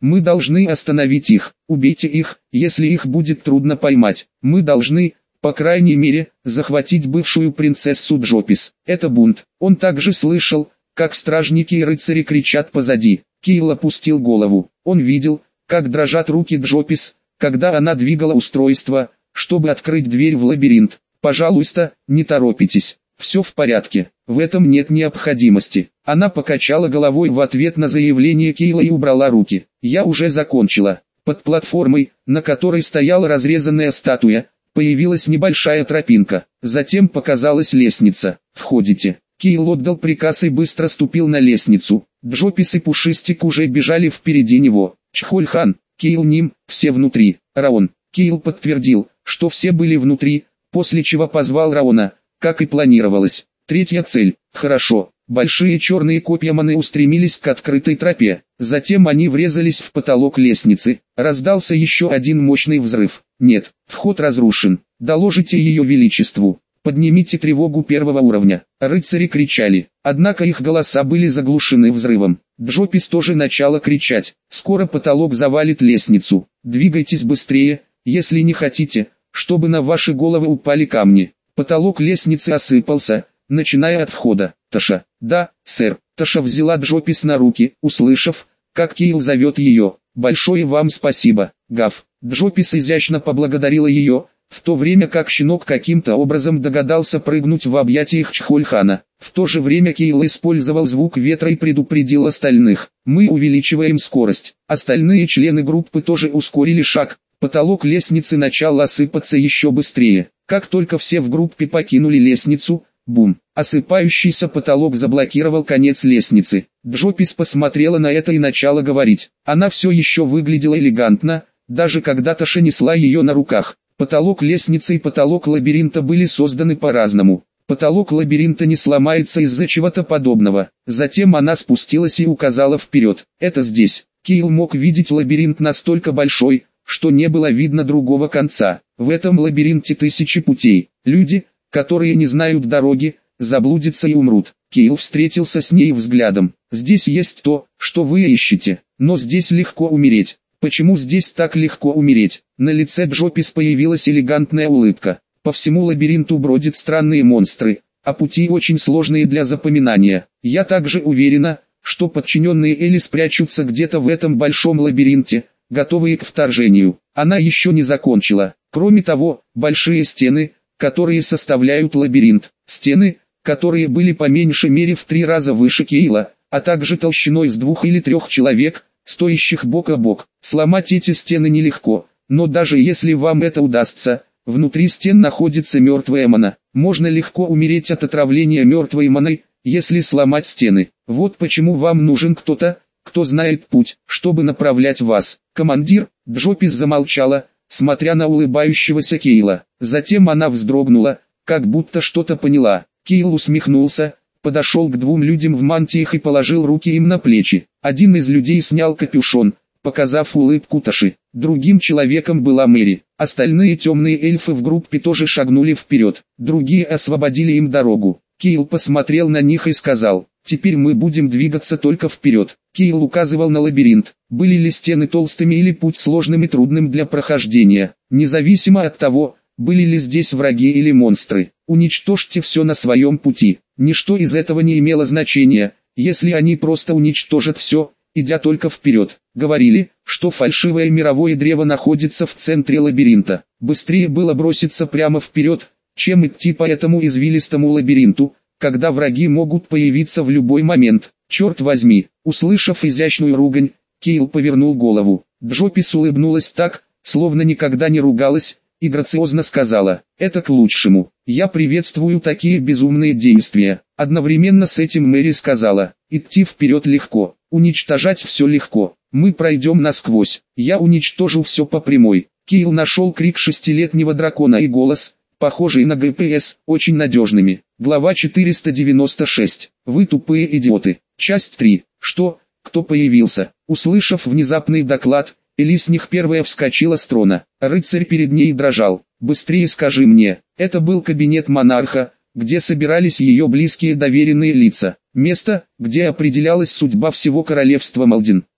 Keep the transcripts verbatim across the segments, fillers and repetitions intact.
Мы должны остановить их. Убейте их, если их будет трудно поймать. Мы должны, по крайней мере, захватить бывшую принцессу Джопис. Это бунт. Он также слышал, как стражники и рыцари кричат позади. Кейл опустил голову. Он видел, как дрожат руки Джопис, когда она двигала устройство, чтобы открыть дверь в лабиринт. «Пожалуйста, не торопитесь. Все в порядке. В этом нет необходимости». Она покачала головой в ответ на заявление Кейла и убрала руки. «Я уже закончила». Под платформой, на которой стояла разрезанная статуя, появилась небольшая тропинка. Затем показалась лестница. «Входите». Кейл отдал приказ и быстро ступил на лестницу. Джопис и Пушистик уже бежали впереди него. Чхольхан, Кейл Ним, все внутри. Раон. Кейл подтвердил, что все были внутри, после чего позвал Раона, как и планировалось. Третья цель. Хорошо. Большие черные копья маны устремились к открытой тропе. Затем они врезались в потолок лестницы. Раздался еще один мощный взрыв. Нет, вход разрушен. Доложите ее величеству. Поднимите тревогу первого уровня. Рыцари кричали, однако их голоса были заглушены взрывом. Джопис тоже начала кричать. Скоро потолок завалит лестницу. Двигайтесь быстрее, если не хотите, чтобы на ваши головы упали камни. Потолок лестницы осыпался, начиная от входа. Таша. Да, сэр. Таша взяла Джопис на руки, услышав, как Кейл зовет ее. Большое вам спасибо, Гав. Джопис изящно поблагодарила ее, в то время как щенок каким-то образом догадался прыгнуть в объятиях Чхольхана. В то же время Кейл использовал звук ветра и предупредил остальных. Мы увеличиваем скорость. Остальные члены группы тоже ускорили шаг. Потолок лестницы начал осыпаться еще быстрее. Как только все в группе покинули лестницу, бум, осыпающийся потолок заблокировал конец лестницы. Джопис посмотрела на это и начала говорить. Она все еще выглядела элегантно, даже когда Таша несла ее на руках. Потолок лестницы и потолок лабиринта были созданы по-разному. Потолок лабиринта не сломается из-за чего-то подобного. Затем она спустилась и указала вперед. Это здесь. Кейл мог видеть лабиринт настолько большой, что не было видно другого конца. В этом лабиринте тысячи путей. Люди, которые не знают дороги, заблудятся и умрут. Кейл встретился с ней взглядом. Здесь есть то, что вы ищете, но здесь легко умереть. Почему здесь так легко умереть? На лице Джопис появилась элегантная улыбка. По всему лабиринту бродят странные монстры, а пути очень сложные для запоминания. Я также уверена, что подчиненные Эли спрячутся где-то в этом большом лабиринте, готовые к вторжению. Она еще не закончила. Кроме того, большие стены, которые составляют лабиринт, стены, которые были по меньшей мере в три раза выше Кейла, а также толщиной с двух или трех человек, стоящих бок о бок. Сломать эти стены нелегко, но даже если вам это удастся, внутри стен находится мертвая мана. Можно легко умереть от отравления мертвой маной, если сломать стены. Вот почему вам нужен кто-то, кто знает путь, чтобы направлять вас. Командир, Джопис замолчала, смотря на улыбающегося Кейла. Затем она вздрогнула, как будто что-то поняла. Кейл усмехнулся, подошел к двум людям в мантиях и положил руки им на плечи. Один из людей снял капюшон, показав улыбку Таши. Другим человеком была Мэри. Остальные темные эльфы в группе тоже шагнули вперед. Другие освободили им дорогу. Кейл посмотрел на них и сказал: «Теперь мы будем двигаться только вперед». Кейл указывал на лабиринт. Были ли стены толстыми или путь сложным и трудным для прохождения, независимо от того, были ли здесь враги или монстры. Уничтожьте все на своем пути. Ничто из этого не имело значения, если они просто уничтожат все, идя только вперед. Говорили, что фальшивое мировое древо находится в центре лабиринта. Быстрее было броситься прямо вперед, чем идти по этому извилистому лабиринту, когда враги могут появиться в любой момент. Черт возьми, услышав изящную ругань, Кейл повернул голову. Джопис улыбнулась так, словно никогда не ругалась, и грациозно сказала: «Это к лучшему. Я приветствую такие безумные действия». Одновременно с этим Мэри сказала: «Идти вперед легко, уничтожать все легко. Мы пройдем насквозь. Я уничтожу все по прямой». Кейл нашел крик шестилетнего дракона и голос, похожий на ГПС, очень надежными. Глава четыреста девяносто шесть. Вы тупые идиоты. Часть три. Что? Кто появился? Услышав внезапный доклад, Элисних первая вскочила с трона. Рыцарь перед ней дрожал. «Быстрее скажи мне». Это был кабинет монарха, где собирались ее близкие доверенные лица. Место, где определялась судьба всего королевства Малдин.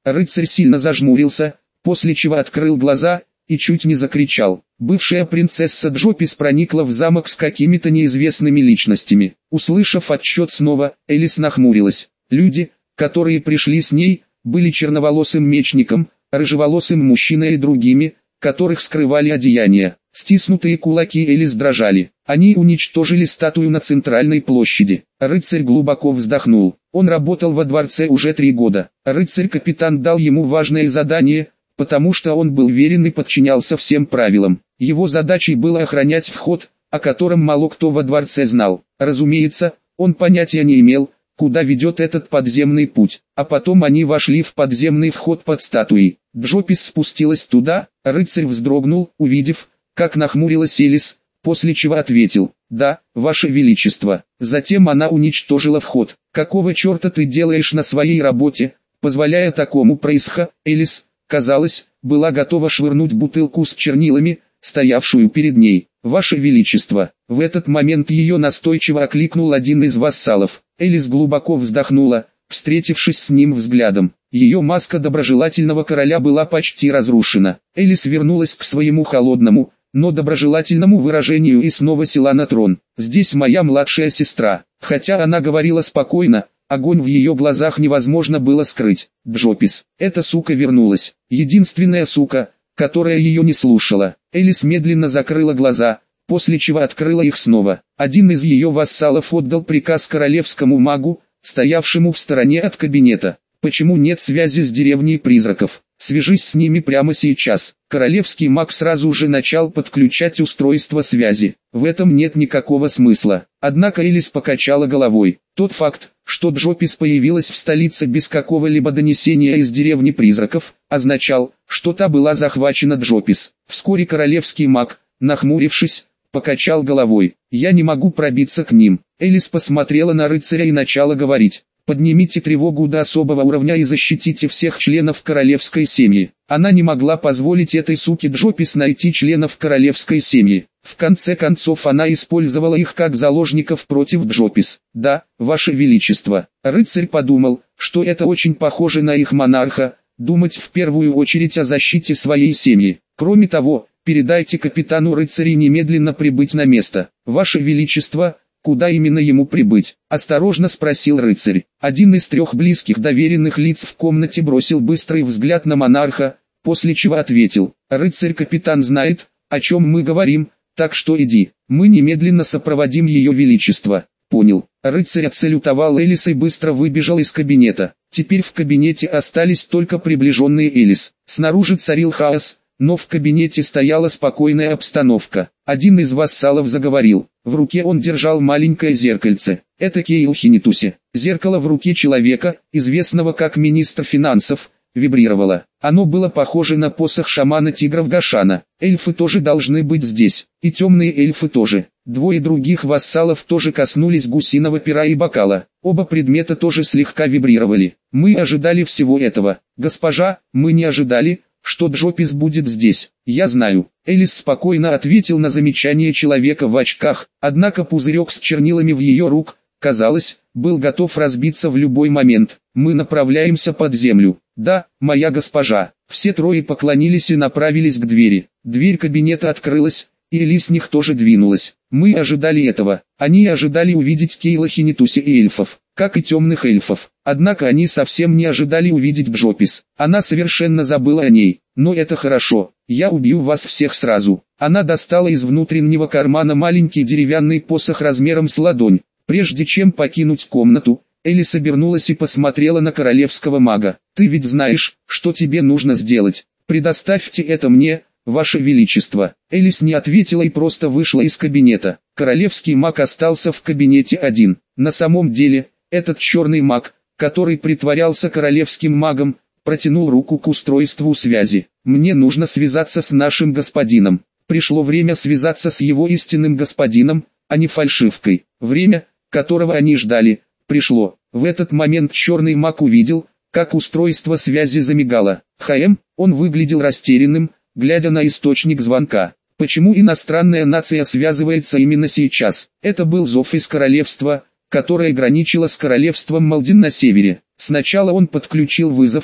Рыцарь сильно зажмурился, после чего открыл глаза и чуть не закричал. Бывшая принцесса Джопис проникла в замок с какими-то неизвестными личностями. Услышав отсчет снова, Элис нахмурилась. Люди, которые пришли с ней, были черноволосым мечником, рыжеволосым мужчиной и другими, которых скрывали одеяния. Стиснутые кулаки Элис дрожали. Они уничтожили статую на центральной площади. Рыцарь глубоко вздохнул. Он работал во дворце уже три года. Рыцарь-капитан дал ему важное задание, потому что он был верен и подчинялся всем правилам. Его задачей было охранять вход, о котором мало кто во дворце знал. Разумеется, он понятия не имел, куда ведет этот подземный путь. А потом они вошли в подземный вход под статуей. Джопис спустилась туда, рыцарь вздрогнул, увидев, как нахмурилась Элис, после чего ответил: «Да, ваше величество». Затем она уничтожила вход. «Какого черта ты делаешь на своей работе, позволяя такому происходить?» Элис, казалось, была готова швырнуть бутылку с чернилами, стоявшую перед ней. «Ваше величество». В этот момент ее настойчиво окликнул один из вассалов. Элис глубоко вздохнула, встретившись с ним взглядом. Ее маска доброжелательного короля была почти разрушена. Элис вернулась к своему холодному, но доброжелательному выражению и снова села на трон. «Здесь моя младшая сестра». Хотя она говорила спокойно, огонь в ее глазах невозможно было скрыть. Джопис, эта сука вернулась. Единственная сука, которая ее не слушала. Элис медленно закрыла глаза, после чего открыла их снова. Один из ее вассалов отдал приказ королевскому магу, стоявшему в стороне от кабинета. «Почему нет связи с деревней призраков? Свяжись с ними прямо сейчас». Королевский маг сразу же начал подключать устройство связи. В этом нет никакого смысла. Однако Элис покачала головой. Тот факт, что Джопис появилась в столице без какого-либо донесения из деревни призраков, означал, что та была захвачена Джопис. Вскоре королевский маг, нахмурившись, покачал головой. «Я не могу пробиться к ним». Элис посмотрела на рыцаря и начала говорить: «Поднимите тревогу до особого уровня и защитите всех членов королевской семьи». Она не могла позволить этой суке Джопис найти членов королевской семьи. В конце концов она использовала их как заложников против Джопис. «Да, ваше величество». Рыцарь подумал, что это очень похоже на их монарха, думать в первую очередь о защите своей семьи. Кроме того, передайте капитану рыцарей немедленно прибыть на место. «Ваше величество». «Куда именно ему прибыть?» – осторожно спросил рыцарь. Один из трех близких доверенных лиц в комнате бросил быстрый взгляд на монарха, после чего ответил: «Рыцарь-капитан знает, о чем мы говорим, так что иди, мы немедленно сопроводим ее величество». «Понял». Рыцарь отсалютовал Элис и быстро выбежал из кабинета. Теперь в кабинете остались только приближенные Элис. Снаружи царил хаос, но в кабинете стояла спокойная обстановка. Один из вассалов заговорил. В руке он держал маленькое зеркальце. Это Кейл Хинитуси. Зеркало в руке человека, известного как министр финансов, вибрировало. Оно было похоже на посох шамана тигров Гашана. Эльфы тоже должны быть здесь. И темные эльфы тоже. Двое других вассалов тоже коснулись гусиного пера и бокала. Оба предмета тоже слегка вибрировали. «Мы ожидали всего этого. Госпожа, мы не ожидали, что Джопис будет здесь». «Я знаю». Элис спокойно ответил на замечание человека в очках, однако пузырек с чернилами в ее рук, казалось, был готов разбиться в любой момент. «Мы направляемся под землю». «Да, моя госпожа». Все трое поклонились и направились к двери. Дверь кабинета открылась, и Элис с них тоже двинулась. «Мы ожидали этого». Они ожидали увидеть Кейла Хинитуси и эльфов, как и темных эльфов. Однако они совсем не ожидали увидеть Джопис. Она совершенно забыла о ней. «Но это хорошо, я убью вас всех сразу». Она достала из внутреннего кармана маленький деревянный посох размером с ладонь. Прежде чем покинуть комнату, Элис обернулась и посмотрела на королевского мага. «Ты ведь знаешь, что тебе нужно сделать. Предоставьте это мне, ваше величество». Элис не ответила и просто вышла из кабинета. Королевский маг остался в кабинете один. На самом деле, этот черный маг, который притворялся королевским магом, протянул руку к устройству связи. «Мне нужно связаться с нашим господином». Пришло время связаться с его истинным господином, а не фальшивкой. Время, которого они ждали, пришло. В этот момент черный маг увидел, как устройство связи замигало. «Хм», он выглядел растерянным, глядя на источник звонка. Почему иностранная нация связывается именно сейчас? Это был зов из королевства, которое граничило с королевством Малдин на севере. Сначала он подключил вызов,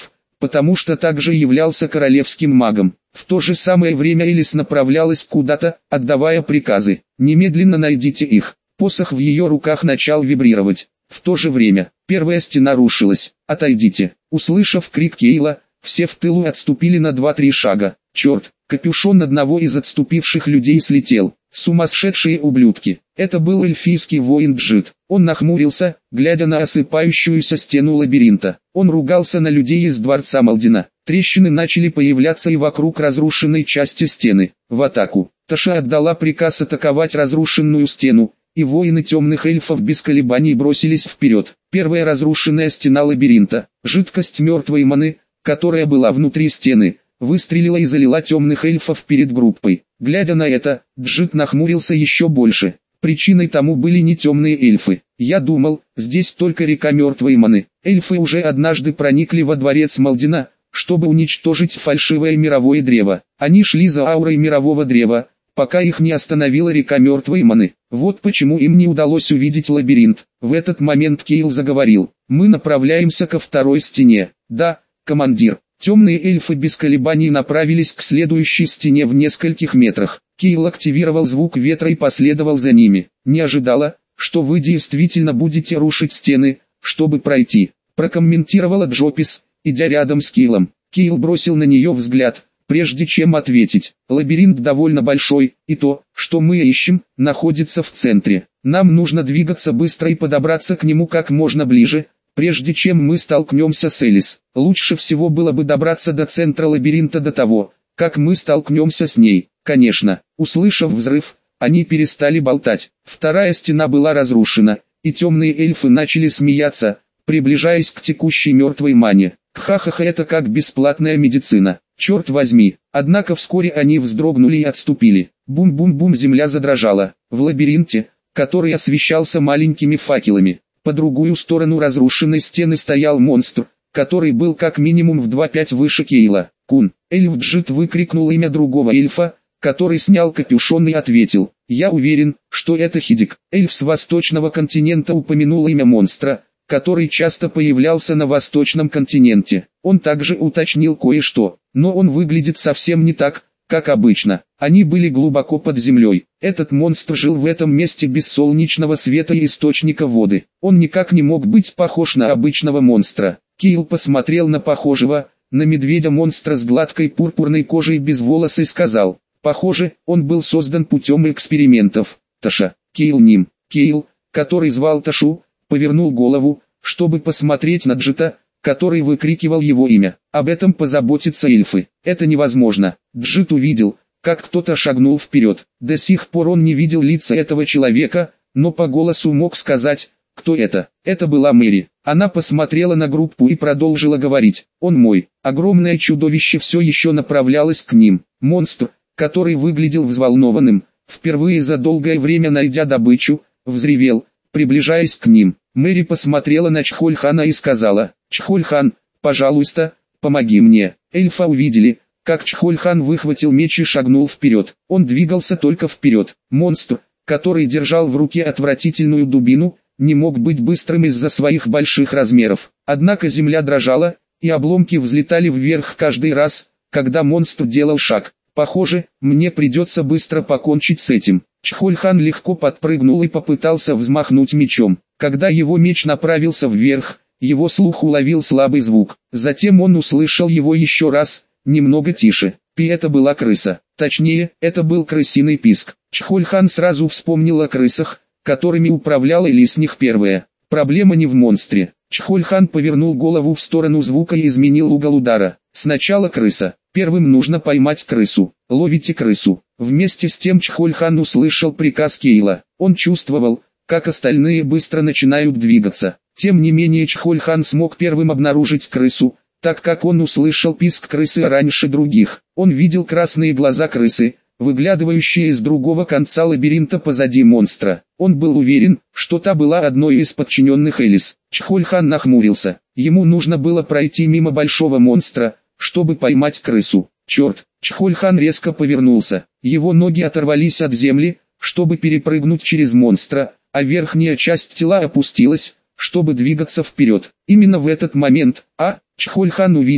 потому что также являлся королевским магом. В то же самое время Элис направлялась куда-то, отдавая приказы. «Немедленно найдите их». Посох в ее руках начал вибрировать. В то же время, первая стена рушилась. «Отойдите!» Услышав крик Кейла, все в тылу отступили на два-три шага. «Черт!» Капюшон одного из отступивших людей слетел. Сумасшедшие ублюдки. Это был эльфийский воин Джит. Он нахмурился, глядя на осыпающуюся стену лабиринта. Он ругался на людей из дворца Малдина. Трещины начали появляться и вокруг разрушенной части стены. В атаку. Таша отдала приказ атаковать разрушенную стену, и воины темных эльфов без колебаний бросились вперед. Первая разрушенная стена лабиринта. Жидкость мертвой маны, которая была внутри стены, выстрелила и залила темных эльфов перед группой. Глядя на это, Джит нахмурился еще больше. Причиной тому были не темные эльфы. Я думал, здесь только река мертвой маны. Эльфы уже однажды проникли во дворец Малдина, чтобы уничтожить фальшивое мировое древо. Они шли за аурой мирового древа, пока их не остановила река мертвой маны. Вот почему им не удалось увидеть лабиринт. В этот момент Кейл заговорил. «Мы направляемся ко второй стене». «Да, командир». Темные эльфы без колебаний направились к следующей стене в нескольких метрах. Кейл активировал звук ветра и последовал за ними. «Не ожидала, что вы действительно будете рушить стены, чтобы пройти», прокомментировала Джопис, идя рядом с Кейлом. Кейл бросил на нее взгляд, прежде чем ответить. «Лабиринт довольно большой, и то, что мы ищем, находится в центре. Нам нужно двигаться быстро и подобраться к нему как можно ближе, прежде чем мы столкнемся с Элис. Лучше всего было бы добраться до центра лабиринта до того, как мы столкнемся с ней». Конечно, услышав взрыв, они перестали болтать. Вторая стена была разрушена, и темные эльфы начали смеяться, приближаясь к текущей мертвой мане. Ха-ха-ха, это как бесплатная медицина. Черт возьми. Однако вскоре они вздрогнули и отступили. Бум-бум-бум, земля задрожала. В лабиринте, который освещался маленькими факелами, по другую сторону разрушенной стены стоял монстр, который был как минимум в два-пять выше Кейла. «Кун!» Эльф Джит выкрикнул имя другого эльфа, который снял капюшон и ответил. «Я уверен, что это Хидик». Эльф с восточного континента упомянул имя монстра, который часто появлялся на восточном континенте. Он также уточнил кое-что, но он выглядит совсем не так, как обычно. Они были глубоко под землей. Этот монстр жил в этом месте без солнечного света и источника воды. Он никак не мог быть похож на обычного монстра. Кейл посмотрел на похожего, на медведя-монстра с гладкой пурпурной кожей без волос и сказал: «Похоже, он был создан путем экспериментов». Таша. Кейл Ним. Кейл, который звал Ташу, повернул голову, чтобы посмотреть на Джита, который выкрикивал его имя. Об этом позаботятся эльфы. Это невозможно. Джит увидел, как кто-то шагнул вперед. До сих пор он не видел лица этого человека, но по голосу мог сказать, кто это. Это была Мэри. Она посмотрела на группу и продолжила говорить: «Он мой». Огромное чудовище все еще направлялось к ним. Монстр, который выглядел взволнованным, впервые за долгое время найдя добычу, взревел, приближаясь к ним. Мэри посмотрела на Чхольхана и сказала: «Чхольхан, пожалуйста, помоги мне». Эльфа увидели, как Чхольхан выхватил меч и шагнул вперед. Он двигался только вперед. Монстр, который держал в руке отвратительную дубину, не мог быть быстрым из-за своих больших размеров. Однако земля дрожала, и обломки взлетали вверх каждый раз, когда монстр делал шаг. «Похоже, мне придется быстро покончить с этим». Чхольхан легко подпрыгнул и попытался взмахнуть мечом. Когда его меч направился вверх, его слух уловил слабый звук. Затем он услышал его еще раз, немного тише. И это была крыса. Точнее, это был крысиный писк. Чхольхан сразу вспомнил о крысах, которыми управляла Элисних первая. Проблема не в монстре. Чхольхан повернул голову в сторону звука и изменил угол удара. Сначала крыса. Первым нужно поймать крысу. Ловите крысу. Вместе с тем Чхольхан услышал приказ Кейла. Он чувствовал, как остальные быстро начинают двигаться. Тем не менее Чхольхан смог первым обнаружить крысу, так как он услышал писк крысы раньше других. Он видел красные глаза крысы, выглядывающие из другого конца лабиринта позади монстра. Он был уверен, что та была одной из подчиненных Элис. Чхольхан нахмурился. Ему нужно было пройти мимо большого монстра, чтобы поймать крысу. Черт! Чхольхан резко повернулся. Его ноги оторвались от земли, чтобы перепрыгнуть через монстра, а верхняя часть тела опустилась, чтобы двигаться вперед. Именно в этот момент, а, Чхольхан увидел,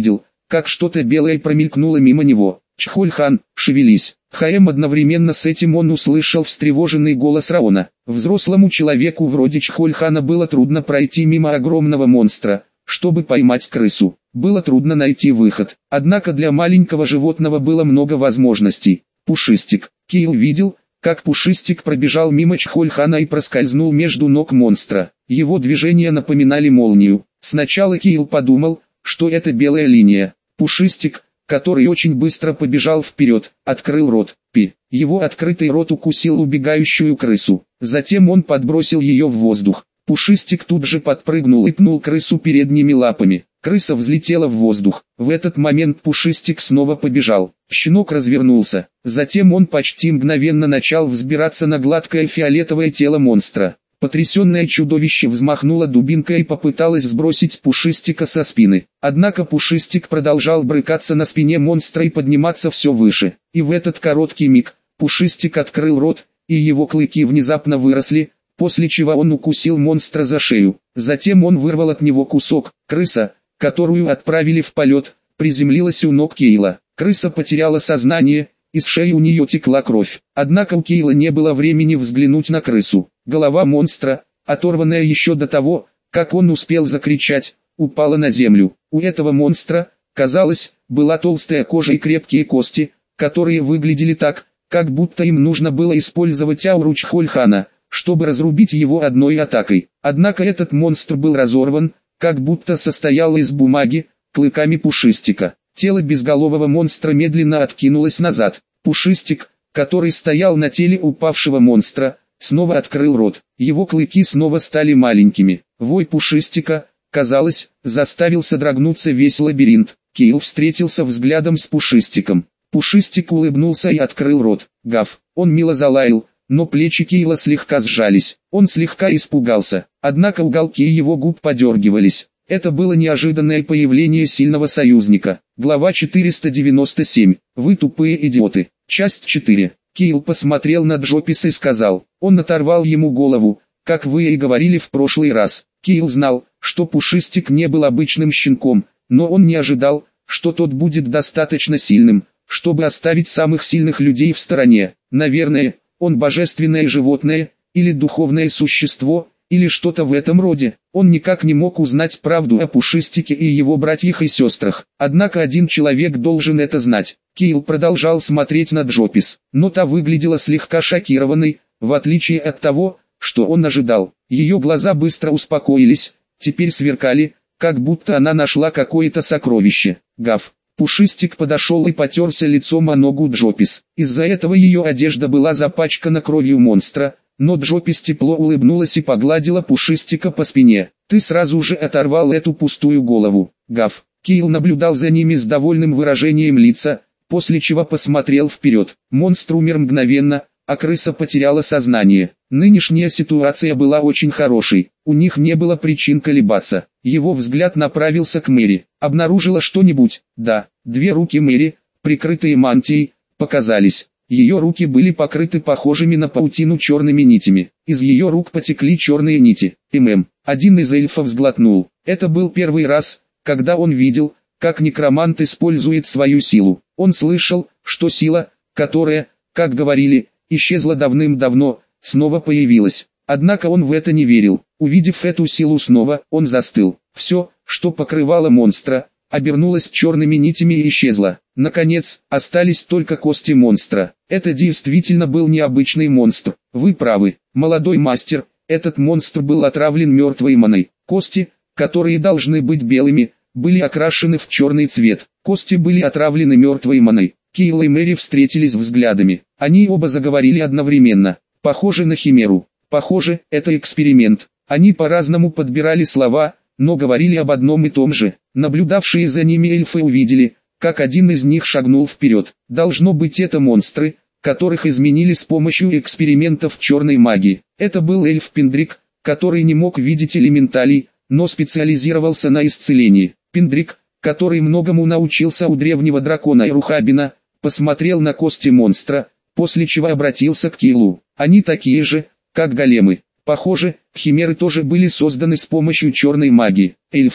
как что-то белое промелькнуло мимо него. «Чхоль-хан, шевелись!» Хаэм одновременно с этим он услышал встревоженный голос Раона. Взрослому человеку вроде Чхоль-хана было трудно пройти мимо огромного монстра, чтобы поймать крысу. Было трудно найти выход. Однако для маленького животного было много возможностей. Пушистик. Кейл видел, как Пушистик пробежал мимо Чхоль-хана и проскользнул между ног монстра. Его движения напоминали молнию. Сначала Кейл подумал, что это белая линия. Пушистик, который очень быстро побежал вперед, открыл рот. Пи. Его открытый рот укусил убегающую крысу. Затем он подбросил ее в воздух. Пушистик тут же подпрыгнул и пнул крысу передними лапами. Крыса взлетела в воздух. В этот момент Пушистик снова побежал. Щенок развернулся. Затем он почти мгновенно начал взбираться на гладкое фиолетовое тело монстра. Потрясенное чудовище взмахнуло дубинкой и попыталось сбросить Пушистика со спины. Однако Пушистик продолжал брыкаться на спине монстра и подниматься все выше. И в этот короткий миг, Пушистик открыл рот, и его клыки внезапно выросли, после чего он укусил монстра за шею. Затем он вырвал от него кусок. Крыса, которую отправили в полет, приземлилась у ног Кейла. Крыса потеряла сознание, из шеи у нее текла кровь. Однако у Кейла не было времени взглянуть на крысу. Голова монстра, оторванная еще до того, как он успел закричать, упала на землю. У этого монстра, казалось, была толстая кожа и крепкие кости, которые выглядели так, как будто им нужно было использовать ауру Чхоль-хана, чтобы разрубить его одной атакой. Однако этот монстр был разорван, как будто состоял из бумаги, клыками Пушистика. Тело безголового монстра медленно откинулось назад. Пушистик, который стоял на теле упавшего монстра, снова открыл рот. Его клыки снова стали маленькими. Вой Пушистика, казалось, заставил содрогнуться весь лабиринт. Кейл встретился взглядом с Пушистиком. Пушистик улыбнулся и открыл рот. Гав. Он мило залаял, но плечи Кейла слегка сжались. Он слегка испугался, однако уголки его губ подергивались. Это было неожиданное появление сильного союзника. Глава четыреста девяносто семь. Вы тупые идиоты. Часть четыре. Кейл посмотрел на Джописа и сказал. Он оторвал ему голову, как вы и говорили в прошлый раз. Кейл знал, что Пушистик не был обычным щенком, но он не ожидал, что тот будет достаточно сильным, чтобы оставить самых сильных людей в стороне. Наверное, он божественное животное, или духовное существо, или что-то в этом роде. Он никак не мог узнать правду о Пушистике и его братьях и сестрах. Однако один человек должен это знать. Кейл продолжал смотреть на Джопис, но та выглядела слегка шокированной, в отличие от того, что он ожидал. Ее глаза быстро успокоились, теперь сверкали, как будто она нашла какое-то сокровище. Гав. Пушистик подошел и потерся лицом о ногу Джопис. Из-за этого ее одежда была запачкана кровью монстра, но Джопис тепло улыбнулась и погладила Пушистика по спине. «Ты сразу же оторвал эту пустую голову, Гав». Кейл наблюдал за ними с довольным выражением лица, после чего посмотрел вперед. Монстр умер мгновенно, а крыса потеряла сознание. Нынешняя ситуация была очень хорошей, у них не было причин колебаться. Его взгляд направился к Мэри. Обнаружила что-нибудь? Да, две руки Мэри, прикрытые мантией, показались. Ее руки были покрыты похожими на паутину черными нитями. Из ее рук потекли черные нити. ММ. Один из эльфов сглотнул. Это был первый раз, когда он видел, как некромант использует свою силу. Он слышал, что сила, которая, как говорили, исчезла давным-давно, снова появилась. Однако он в это не верил. Увидев эту силу снова, он застыл. Все, что покрывало монстра, обернулось черными нитями и исчезло. Наконец, остались только кости монстра. Это действительно был необычный монстр. Вы правы, молодой мастер, этот монстр был отравлен мертвой маной. Кости, которые должны быть белыми, были окрашены в черный цвет. Кости были отравлены мертвой маной. Кейл и Мэри встретились взглядами. Они оба заговорили одновременно. Похоже на химеру. Похоже, это эксперимент. Они по-разному подбирали слова, но говорили об одном и том же. Наблюдавшие за ними эльфы увидели, как один из них шагнул вперед. Должно быть, это монстры, которых изменили с помощью экспериментов черной магии. Это был эльф Пендрик, который не мог видеть элементалей, но специализировался на исцелении. Пендрик, который многому научился у древнего дракона Ирухабина, посмотрел на кости монстра, после чего обратился к Кейлу. Они такие же, как големы. Похоже, химеры тоже были созданы с помощью черной магии. Эльфы,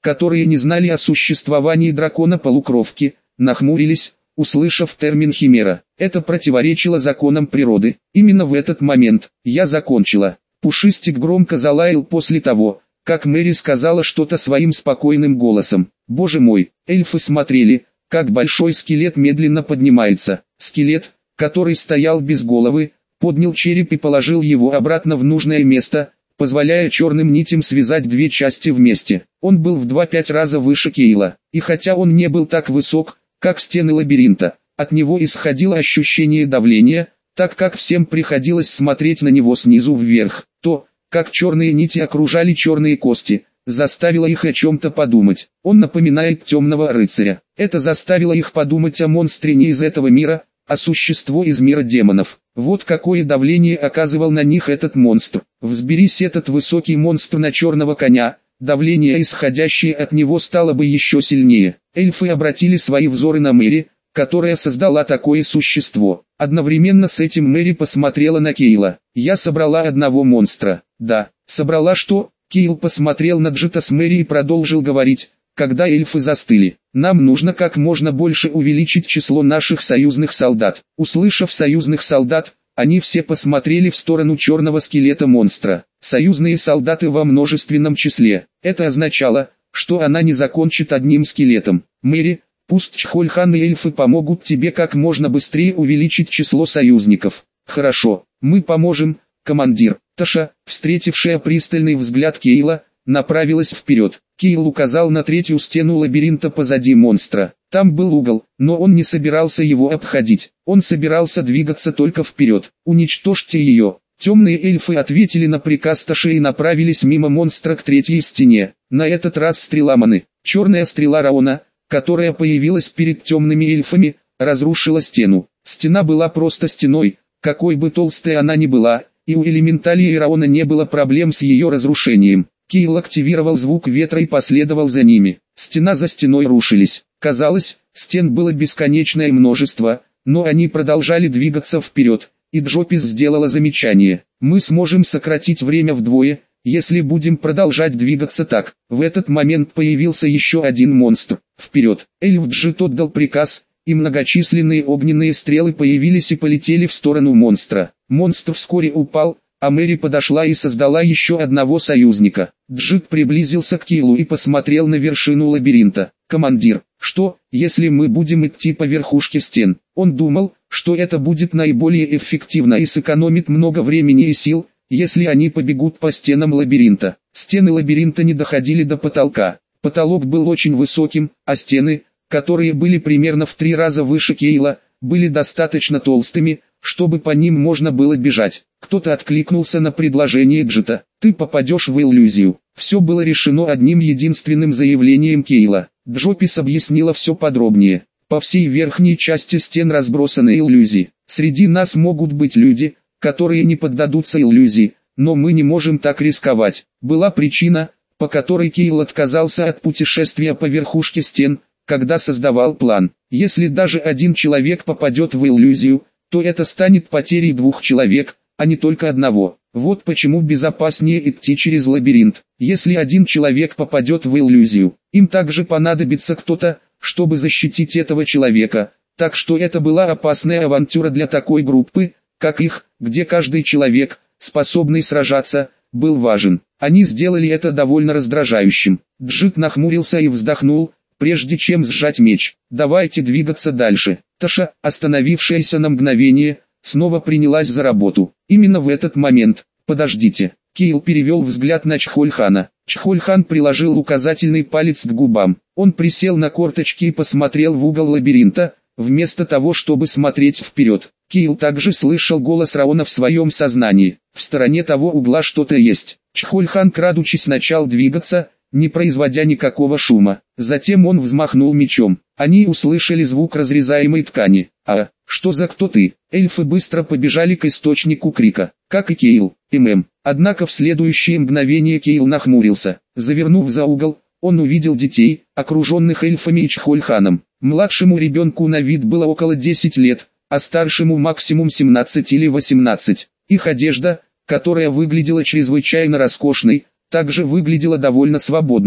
которые не знали о существовании дракона-полукровки, нахмурились, услышав термин «химера». Это противоречило законам природы. Именно в этот момент «я закончила». Пушистик громко залаял после того, как Мэри сказала что-то своим спокойным голосом. Боже мой, эльфы смотрели, как большой скелет медленно поднимается. Скелет, который стоял без головы, поднял череп и положил его обратно в нужное место, позволяя черным нитям связать две части вместе. Он был в два-пять раза выше Кейла, и хотя он не был так высок, как стены лабиринта, от него исходило ощущение давления, так как всем приходилось смотреть на него снизу вверх. То, как черные нити окружали черные кости, заставило их о чем-то подумать. Он напоминает темного рыцаря. Это заставило их подумать о монстре не из этого мира, а существо из мира демонов. Вот какое давление оказывал на них этот монстр. Взберись этот высокий монстр на черного коня, давление, исходящее от него, стало бы еще сильнее. Эльфы обратили свои взоры на Мэри, которая создала такое существо. Одновременно с этим Мэри посмотрела на Кейла. «Я собрала одного монстра». «Да, собрала что?» Кейл посмотрел на Джита с Мэри и продолжил говорить, когда эльфы застыли. «Нам нужно как можно больше увеличить число наших союзных солдат». Услышав союзных солдат, они все посмотрели в сторону черного скелета монстра. Союзные солдаты во множественном числе. Это означало, что она не закончит одним скелетом. «Мэри, пусть Чхольхан и эльфы помогут тебе как можно быстрее увеличить число союзников». «Хорошо, мы поможем, командир». Таша, встретившая пристальный взгляд Кейла, направилась вперед. Кейл указал на третью стену лабиринта позади монстра. Там был угол, но он не собирался его обходить. Он собирался двигаться только вперед. «Уничтожьте ее». Темные эльфы ответили на приказ Таши и направились мимо монстра к третьей стене. На этот раз стрела маны. Черная стрела Раона, которая появилась перед темными эльфами, разрушила стену. Стена была просто стеной, какой бы толстой она ни была, и у элементалии Раона не было проблем с ее разрушением. Кейл активировал звук ветра и последовал за ними. Стена за стеной рушились. Казалось, стен было бесконечное множество, но они продолжали двигаться вперед, и Джопис сделала замечание. «Мы сможем сократить время вдвое, если будем продолжать двигаться так». В этот момент появился еще один монстр. «Вперед!» Эльф Джит отдал приказ, и многочисленные огненные стрелы появились и полетели в сторону монстра. Монстр вскоре упал, а Мэри подошла и создала еще одного союзника. Джит приблизился к Кейлу и посмотрел на вершину лабиринта. «Командир, что, если мы будем идти по верхушке стен?» Он думал, что это будет наиболее эффективно и сэкономит много времени и сил, если они побегут по стенам лабиринта. Стены лабиринта не доходили до потолка. Потолок был очень высоким, а стены, которые были примерно в три раза выше Кейла, были достаточно толстыми, чтобы по ним можно было бежать. Кто-то откликнулся на предложение Джита. «Ты попадешь в иллюзию». Все было решено одним единственным заявлением Кейла. Джопис объяснила все подробнее. По всей верхней части стен разбросаны иллюзии. Среди нас могут быть люди, которые не поддадутся иллюзии, но мы не можем так рисковать. Была причина, по которой Кейл отказался от путешествия по верхушке стен, когда создавал план. Если даже один человек попадет в иллюзию, то это станет потерей двух человек, а не только одного. Вот почему безопаснее идти через лабиринт. Если один человек попадет в иллюзию, им также понадобится кто-то, чтобы защитить этого человека. Так что это была опасная авантюра для такой группы, как их, где каждый человек, способный сражаться, был важен. Они сделали это довольно раздражающим. Джит нахмурился и вздохнул, прежде чем сжать меч. «Давайте двигаться дальше». Таша, остановившаяся на мгновение, снова принялась за работу. Именно в этот момент, подождите, Кейл перевел взгляд на Чхольхана. Чхольхан приложил указательный палец к губам. Он присел на корточки и посмотрел в угол лабиринта, вместо того, чтобы смотреть вперед. Кейл также слышал голос Раона в своем сознании. В стороне того угла что-то есть. Чхольхан, крадучись, начал двигаться, не производя никакого шума. Затем он взмахнул мечом. Они услышали звук разрезаемой ткани. «А, что за кто ты?» Эльфы быстро побежали к источнику крика, как и Кейл, ММ. Однако в следующее мгновение Кейл нахмурился. Завернув за угол, он увидел детей, окруженных эльфами и Чхольханом. Младшему ребенку на вид было около десяти лет, а старшему максимум семнадцать или восемнадцать. Их одежда, которая выглядела чрезвычайно роскошной, также выглядела довольно свободной.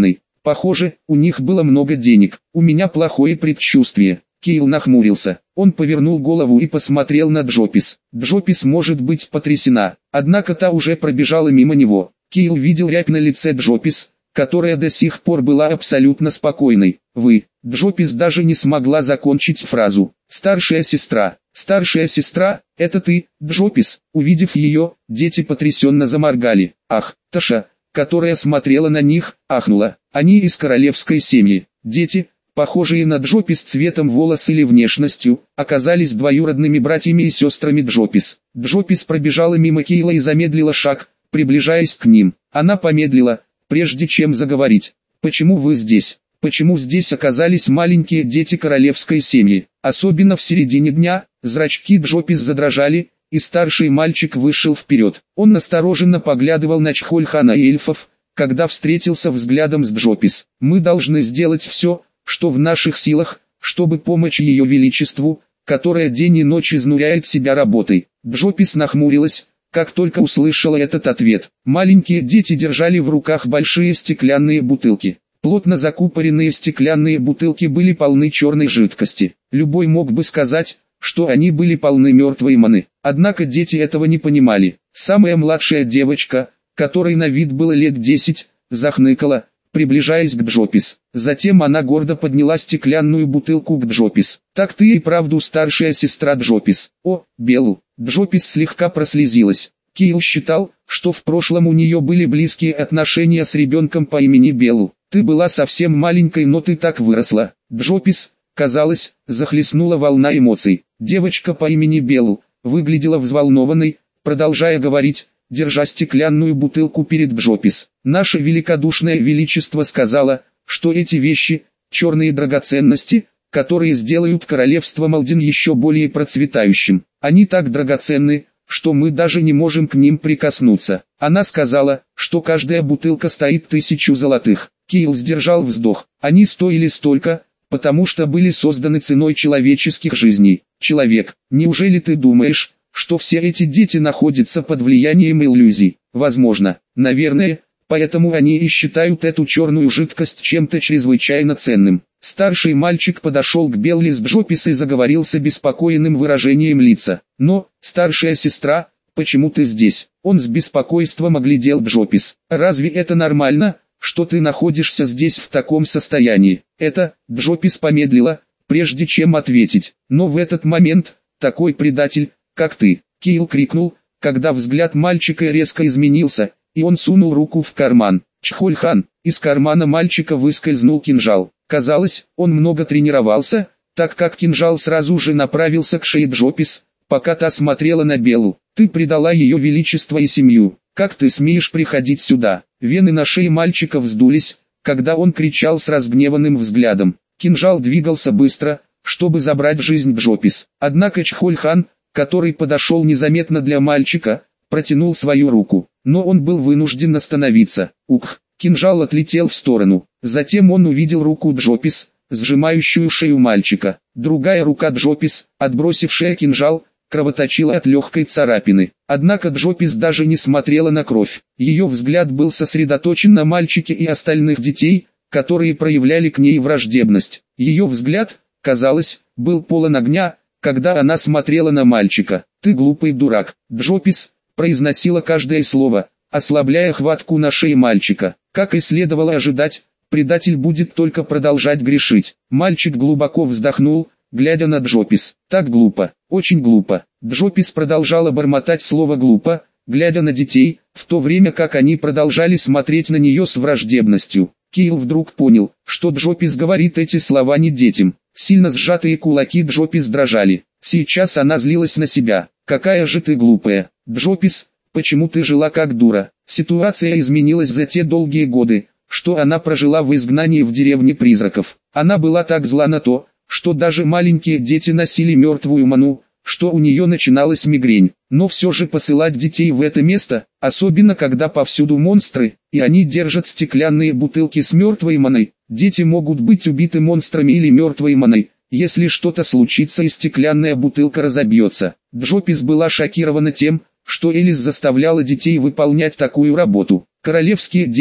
Похоже, у них было много денег. У меня плохое предчувствие. Кейл нахмурился. Он повернул голову и посмотрел на Джопис. Джопис может быть потрясена, однако та уже пробежала мимо него. Кейл видел рябь на лице Джопис, которая до сих пор была абсолютно спокойной. «Вы». Джопис даже не смогла закончить фразу. «Старшая сестра». «Старшая сестра, это ты, Джопис?» Увидев ее, дети потрясенно заморгали. «Ах, Таша», которая смотрела на них, ахнула. Они из королевской семьи. Дети, похожие на Джопис цветом волос или внешностью, оказались двоюродными братьями и сестрами Джопис. Джопис пробежала мимо Кейла и замедлила шаг, приближаясь к ним. Она помедлила, прежде чем заговорить. «Почему вы здесь? Почему здесь оказались маленькие дети королевской семьи?» Особенно в середине дня, зрачки Джопис задрожали, и старший мальчик вышел вперед. Он настороженно поглядывал на Чхольхана и эльфов, когда встретился взглядом с Джопис. «Мы должны сделать все, что в наших силах, чтобы помочь ее величеству, которая день и ночь изнуряет себя работой». Джопис нахмурилась, как только услышала этот ответ. Маленькие дети держали в руках большие стеклянные бутылки. Плотно закупоренные стеклянные бутылки были полны черной жидкости. Любой мог бы сказать, что они были полны мертвой маны. Однако дети этого не понимали. Самая младшая девочка, которой на вид было лет десять, захныкала, приближаясь к Джопис. Затем она гордо подняла стеклянную бутылку к Джопис. «Так ты и правду старшая сестра Джопис». «О, Белл». Джопис слегка прослезилась. Кейл считал, что в прошлом у нее были близкие отношения с ребенком по имени Белл. «Ты была совсем маленькой, но ты так выросла». Джопис, казалось, захлестнула волна эмоций. Девочка по имени Белл выглядела взволнованной, продолжая говорить, держа стеклянную бутылку перед Джопис. «Наше великодушное величество сказала, что эти вещи – черные драгоценности, которые сделают королевство Малдин еще более процветающим. Они так драгоценны, что мы даже не можем к ним прикоснуться. Она сказала, что каждая бутылка стоит тысячу золотых». Кейл сдержал вздох. «Они стоили столько, потому что были созданы ценой человеческих жизней. Человек, неужели ты думаешь, что все эти дети находятся под влиянием иллюзий? Возможно, наверное, поэтому они и считают эту черную жидкость чем-то чрезвычайно ценным». Старший мальчик подошел к Белли с Джопис и заговорил с обеспокоенным выражением лица. «Но, старшая сестра, почему ты здесь?» Он с беспокойством оглядел Джопис. «Разве это нормально, что ты находишься здесь в таком состоянии?» Это, Джопис помедлила, прежде чем ответить. «Но в этот момент, такой предатель, как ты!» Кейл крикнул, когда взгляд мальчика резко изменился, и он сунул руку в карман. «Чхольхан!» Из кармана мальчика выскользнул кинжал. Казалось, он много тренировался, так как кинжал сразу же направился к шее Джопис, пока та смотрела на Беллу. «Ты предала ее величество и семью. Как ты смеешь приходить сюда?» Вены на шее мальчика вздулись, когда он кричал с разгневанным взглядом. Кинжал двигался быстро, чтобы забрать жизнь Джопис. Однако Чхольхан, который подошел незаметно для мальчика, протянул свою руку. Но он был вынужден остановиться. Ух! Кинжал отлетел в сторону. Затем он увидел руку Джопис, сжимающую шею мальчика. Другая рука Джопис, отбросившая кинжал, кровоточила от легкой царапины. Однако Джопис даже не смотрела на кровь. Ее взгляд был сосредоточен на мальчике и остальных детей, которые проявляли к ней враждебность. Ее взгляд, казалось, был полон огня, когда она смотрела на мальчика. «Ты глупый дурак». Джопис произносила каждое слово, ослабляя хватку на шее мальчика. Как и следовало ожидать, предатель будет только продолжать грешить. Мальчик глубоко вздохнул, глядя на Джопис. «Так глупо, очень глупо». Джопис продолжала бормотать слово «глупо», глядя на детей, в то время как они продолжали смотреть на нее с враждебностью. Кейл вдруг понял, что Джопис говорит эти слова не детям. Сильно сжатые кулаки Джопис дрожали. Сейчас она злилась на себя. «Какая же ты глупая, Джопис, почему ты жила как дура?» Ситуация изменилась за те долгие годы, что она прожила в изгнании в деревне призраков. Она была так зла на то, что даже маленькие дети носили мертвую ману, что у нее начиналась мигрень. Но все же посылать детей в это место, особенно когда повсюду монстры, и они держат стеклянные бутылки с мертвой маной. Дети могут быть убиты монстрами или мертвой маной. Если что-то случится и стеклянная бутылка разобьется. Джопис была шокирована тем, что Элис заставляла детей выполнять такую работу. Королевские дети,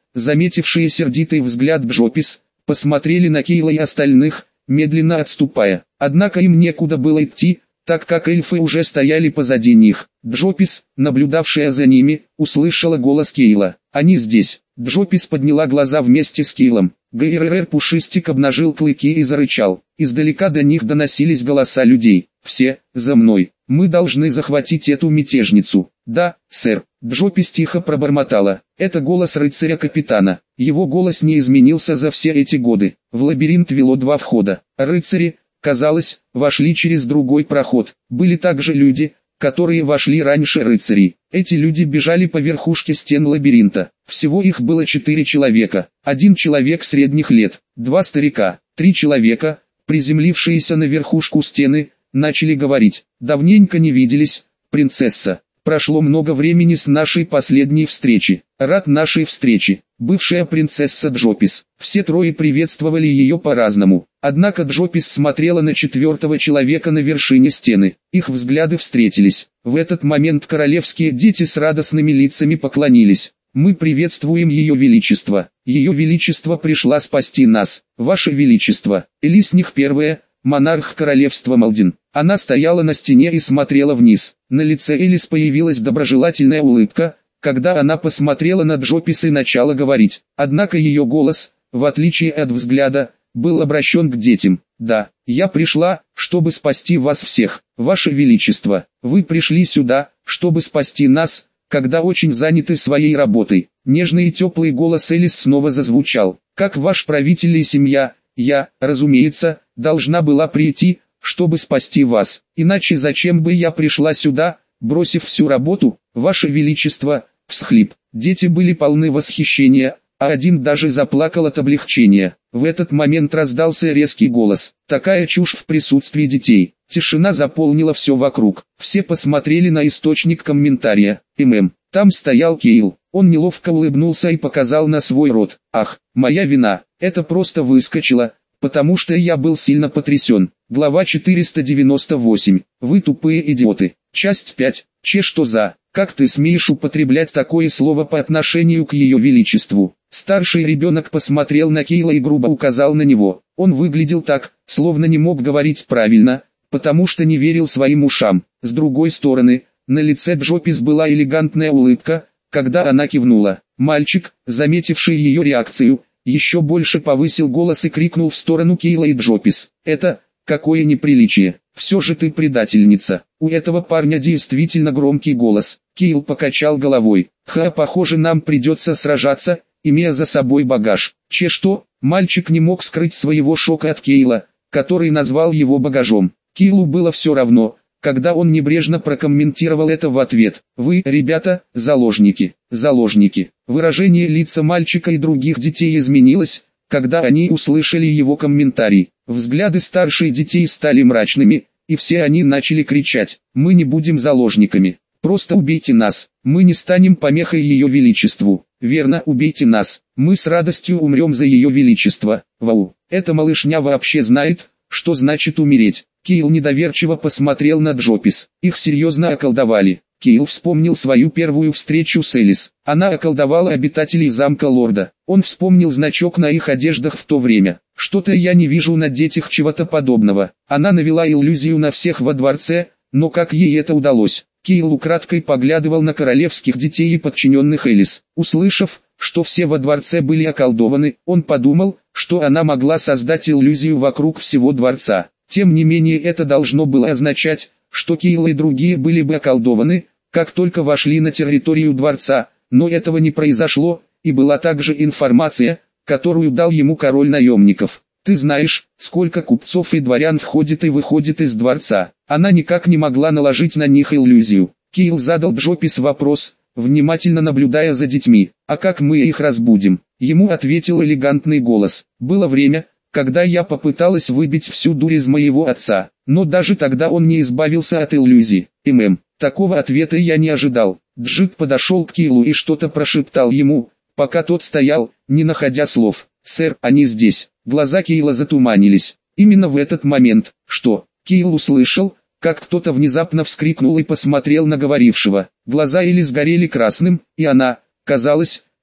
заметившие сердитый взгляд Джопис, посмотрели на Кейла и остальных, медленно отступая. Однако им некуда было идти, так как эльфы уже стояли позади них. Джопис, наблюдавшая за ними, услышала голос Кейла. «Они здесь». Джопис подняла глаза вместе с Кейлом. ГРР Пушистик обнажил клыки и зарычал. Издалека до них доносились голоса людей. «Все, за мной. Мы должны захватить эту мятежницу». «Да, сэр». Джопис тихо пробормотала. Это голос рыцаря-капитана. Его голос не изменился за все эти годы. В лабиринт вело два входа. Рыцари, казалось, вошли через другой проход. Были также люди, которые вошли раньше рыцарей. Эти люди бежали по верхушке стен лабиринта. Всего их было четыре человека. Один человек средних лет, два старика, три человека, приземлившиеся на верхушку стены, начали говорить. «Давненько не виделись, принцесса. Прошло много времени с нашей последней встречи. Рад нашей встрече». Бывшая принцесса Джопис. Все трое приветствовали ее по-разному. Однако Джопис смотрела на четвертого человека на вершине стены. Их взгляды встретились. В этот момент королевские дети с радостными лицами поклонились. «Мы приветствуем Ее Величество. Ее Величество пришла спасти нас. Ваше Величество». Элисних первая, монарх королевства Малдин. Она стояла на стене и смотрела вниз. На лице Элис появилась доброжелательная улыбка, когда она посмотрела на Джопис и начала говорить. Однако ее голос, в отличие от взгляда, был обращен к детям. «Да, я пришла, чтобы спасти вас всех, Ваше Величество. Вы пришли сюда, чтобы спасти нас, когда очень заняты своей работой». Нежный и теплый голос Элис снова зазвучал. «Как ваш правитель и семья, я, разумеется, должна была прийти, чтобы спасти вас. Иначе зачем бы я пришла сюда, бросив всю работу, Ваше Величество?» Всхлип. Дети были полны восхищения, а один даже заплакал от облегчения. В этот момент раздался резкий голос. Такая чушь в присутствии детей. Тишина заполнила все вокруг. Все посмотрели на источник комментария. ММ. Там стоял Кейл. Он неловко улыбнулся и показал на свой рот. «Ах, моя вина. Это просто выскочило, потому что я был сильно потрясен». Глава четыреста девяносто восемь. Вы тупые идиоты. Часть пять. Че что за... Как ты смеешь употреблять такое слово по отношению к Ее Величеству? Старший ребенок посмотрел на Кейла и грубо указал на него. Он выглядел так, словно не мог говорить правильно, потому что не верил своим ушам. С другой стороны, на лице Джопис была элегантная улыбка, когда она кивнула. Мальчик, заметивший ее реакцию, еще больше повысил голос и крикнул в сторону Кейла и Джопис. «Это... какое неприличие! Все же ты предательница!» У этого парня действительно громкий голос. Кейл покачал головой. «Ха, похоже, нам придется сражаться, имея за собой багаж». Че что? Мальчик не мог скрыть своего шока от Кейла, который назвал его багажом. Кейлу было все равно, когда он небрежно прокомментировал это в ответ. «Вы, ребята, заложники, заложники». Выражение лица мальчика и других детей изменилось, когда они услышали его комментарий. Взгляды старших детей стали мрачными, и все они начали кричать: «Мы не будем заложниками, просто убейте нас, мы не станем помехой Ее Величеству». «Верно, убейте нас, мы с радостью умрем за Ее Величество». Вау, эта малышня вообще знает, что значит умереть. Кейл недоверчиво посмотрел на Джопис. Их серьезно околдовали. Кейл вспомнил свою первую встречу с Элис. Она околдовала обитателей замка лорда. Он вспомнил значок на их одеждах в то время. Что-то я не вижу на детях чего-то подобного. Она навела иллюзию на всех во дворце, но как ей это удалось? Кейл украдкой поглядывал на королевских детей и подчиненных Элис. Услышав, что все во дворце были околдованы, он подумал, что она могла создать иллюзию вокруг всего дворца. Тем не менее, это должно было означать, что Кейл и другие были бы околдованы, как только вошли на территорию дворца, но этого не произошло, и была также информация, которую дал ему король наемников. «Ты знаешь, сколько купцов и дворян входит и выходит из дворца». Она никак не могла наложить на них иллюзию. Кейл задал Джопис вопрос, внимательно наблюдая за детьми. «А как мы их разбудим?» Ему ответил элегантный голос. «Было время, когда я попыталась выбить всю дурь из моего отца, но даже тогда он не избавился от иллюзий». ММ. Такого ответа я не ожидал. Джит подошел к Кейлу и что-то прошептал ему, пока тот стоял, не находя слов. «Сэр, они здесь». Глаза Кейла затуманились. Именно в этот момент, что, Кейл услышал, как кто-то внезапно вскрикнул и посмотрел на говорившего. Глаза Элис горели красным, и она, казалось,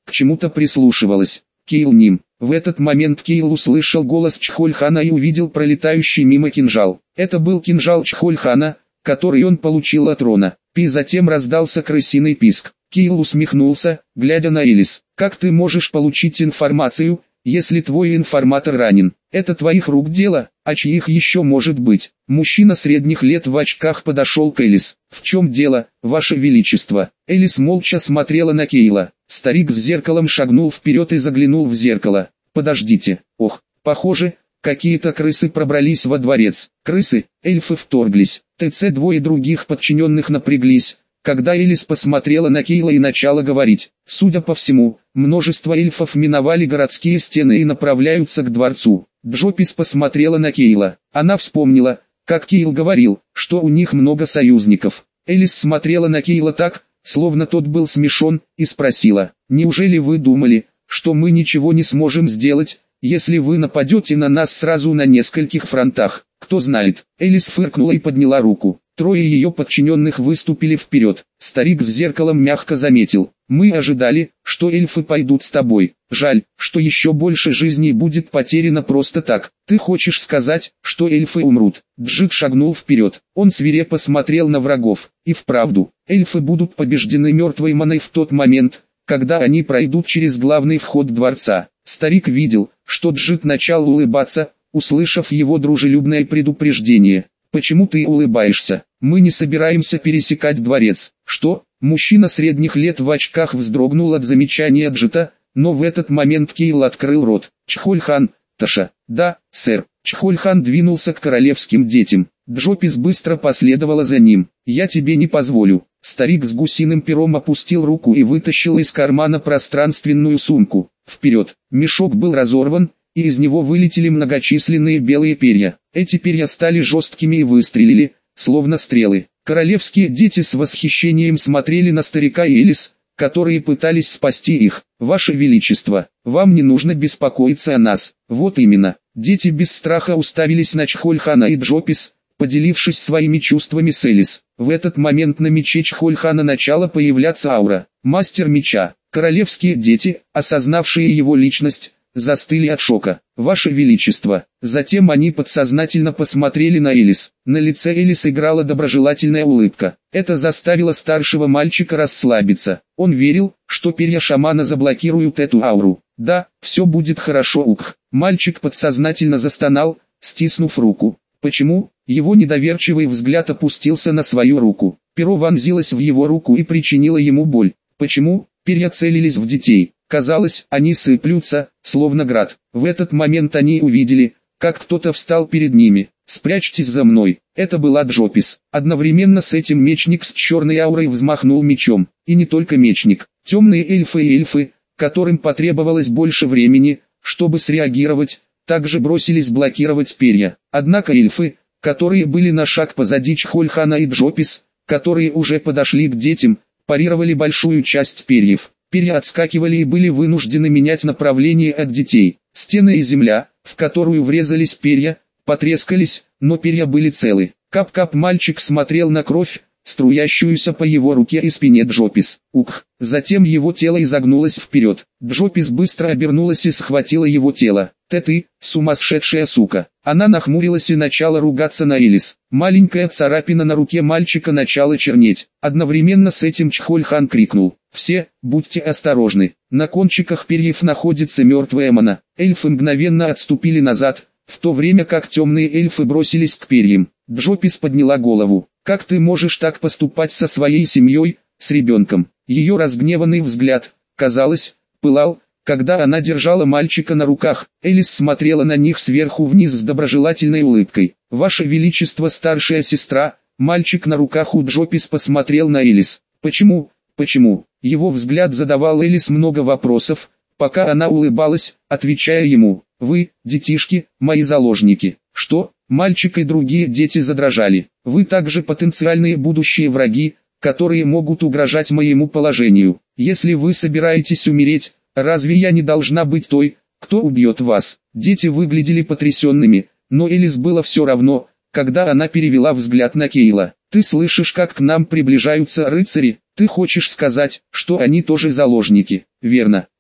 к чему-то прислушивалась. Кейл ним. В этот момент Кейл услышал голос Чхольхана и увидел пролетающий мимо кинжал. Это был кинжал Чхольхана, который он получил от Рона. И затем раздался крысиный писк. Кейл усмехнулся, глядя на Элис. «Как ты можешь получить информацию, если твой информатор ранен? Это твоих рук дело, а чьих еще может быть?» Мужчина средних лет в очках подошел к Элис. «В чем дело, Ваше Величество?» Элис молча смотрела на Кейла. Старик с зеркалом шагнул вперед и заглянул в зеркало. «Подождите, ох, похоже, какие-то крысы пробрались во дворец». Крысы, эльфы вторглись. ТЦ двое других подчиненных напряглись, когда Элис посмотрела на Кейла и начала говорить. Судя по всему, множество эльфов миновали городские стены и направляются к дворцу. Джопис посмотрела на Кейла. Она вспомнила, как Кейл говорил, что у них много союзников. Элис смотрела на Кейла так, словно тот был смешон, и спросила: «Неужели вы думали, что мы ничего не сможем сделать, если вы нападете на нас сразу на нескольких фронтах?» «Кто знает». Элис фыркнула и подняла руку. Трое ее подчиненных выступили вперед. Старик с зеркалом мягко заметил: «Мы ожидали, что эльфы пойдут с тобой. Жаль, что еще больше жизней будет потеряно просто так. Ты хочешь сказать, что эльфы умрут?» Джит шагнул вперед. Он свирепо смотрел на врагов. И вправду, эльфы будут побеждены мертвой маной в тот момент, когда они пройдут через главный вход дворца. Старик видел, что Джит начал улыбаться, услышав его дружелюбное предупреждение. «Почему ты улыбаешься? Мы не собираемся пересекать дворец». «Что?» Мужчина средних лет в очках вздрогнул от замечания Джита, но в этот момент Кейл открыл рот. «Чхольхан, Таша». «Да, сэр». Чхольхан двинулся к королевским детям. Джопис быстро последовала за ним. «Я тебе не позволю». Старик с гусиным пером опустил руку и вытащил из кармана пространственную сумку. Вперед. Мешок был разорван, и из него вылетели многочисленные белые перья. Эти перья стали жесткими и выстрелили, словно стрелы. Королевские дети с восхищением смотрели на старика и Элис, которые пытались спасти их. «Ваше Величество, вам не нужно беспокоиться о нас». «Вот именно». Дети без страха уставились на Чхольхана и Джопис, поделившись своими чувствами с Элис. В этот момент на мече Чхольхана начала появляться аура. Мастер меча. Королевские дети, осознавшие его личность, застыли от шока. «Ваше Величество». Затем они подсознательно посмотрели на Элис. На лице Элис играла доброжелательная улыбка. Это заставило старшего мальчика расслабиться. Он верил, что перья шамана заблокируют эту ауру. «Да, все будет хорошо, Укх». Мальчик подсознательно застонал, стиснув руку. Почему? Его недоверчивый взгляд опустился на свою руку. Перо вонзилось в его руку и причинило ему боль. Почему? Перья целились в детей. Казалось, они сыплются, словно град. В этот момент они увидели, как кто-то встал перед ними. «Спрячьтесь за мной». Это была Джопис. Одновременно с этим мечник с черной аурой взмахнул мечом. И не только мечник. Темные эльфы и эльфы, которым потребовалось больше времени, чтобы среагировать, также бросились блокировать перья. Однако эльфы, которые были на шаг позади Чхольхана и Джопис, которые уже подошли к детям, парировали большую часть перьев. Перья отскакивали и были вынуждены менять направление от детей. Стены и земля, в которую врезались перья, потрескались, но перья были целы. Кап-кап мальчик смотрел на кровь, струящуюся по его руке и спине Джопис. Ух! Затем его тело изогнулось вперед. Джопис быстро обернулась и схватила его тело. «Ты ты, сумасшедшая сука!» Она нахмурилась и начала ругаться на Элис. Маленькая царапина на руке мальчика начала чернеть. Одновременно с этим Чхольхан крикнул: «Все, будьте осторожны! На кончиках перьев находится мертвая мана». Эльфы мгновенно отступили назад, в то время как темные эльфы бросились к перьям. Джопис подняла голову. «Как ты можешь так поступать со своей семьей, с ребенком?» Ее разгневанный взгляд, казалось, пылал, когда она держала мальчика на руках. Элис смотрела на них сверху вниз с доброжелательной улыбкой. «Ваше Величество, старшая сестра». Мальчик на руках у Джопис посмотрел на Элис. «Почему? Почему?» Его взгляд задавал Элис много вопросов, пока она улыбалась, отвечая ему: «Вы, детишки, мои заложники». «Что?» Мальчик и другие дети задрожали. «Вы также потенциальные будущие враги, которые могут угрожать моему положению. Если вы собираетесь умереть, разве я не должна быть той, кто убьет вас?» Дети выглядели потрясенными, но Элис было все равно, когда она перевела взгляд на Кейла. «Ты слышишь, как к нам приближаются рыцари? Ты хочешь сказать, что они тоже заложники?» «Верно.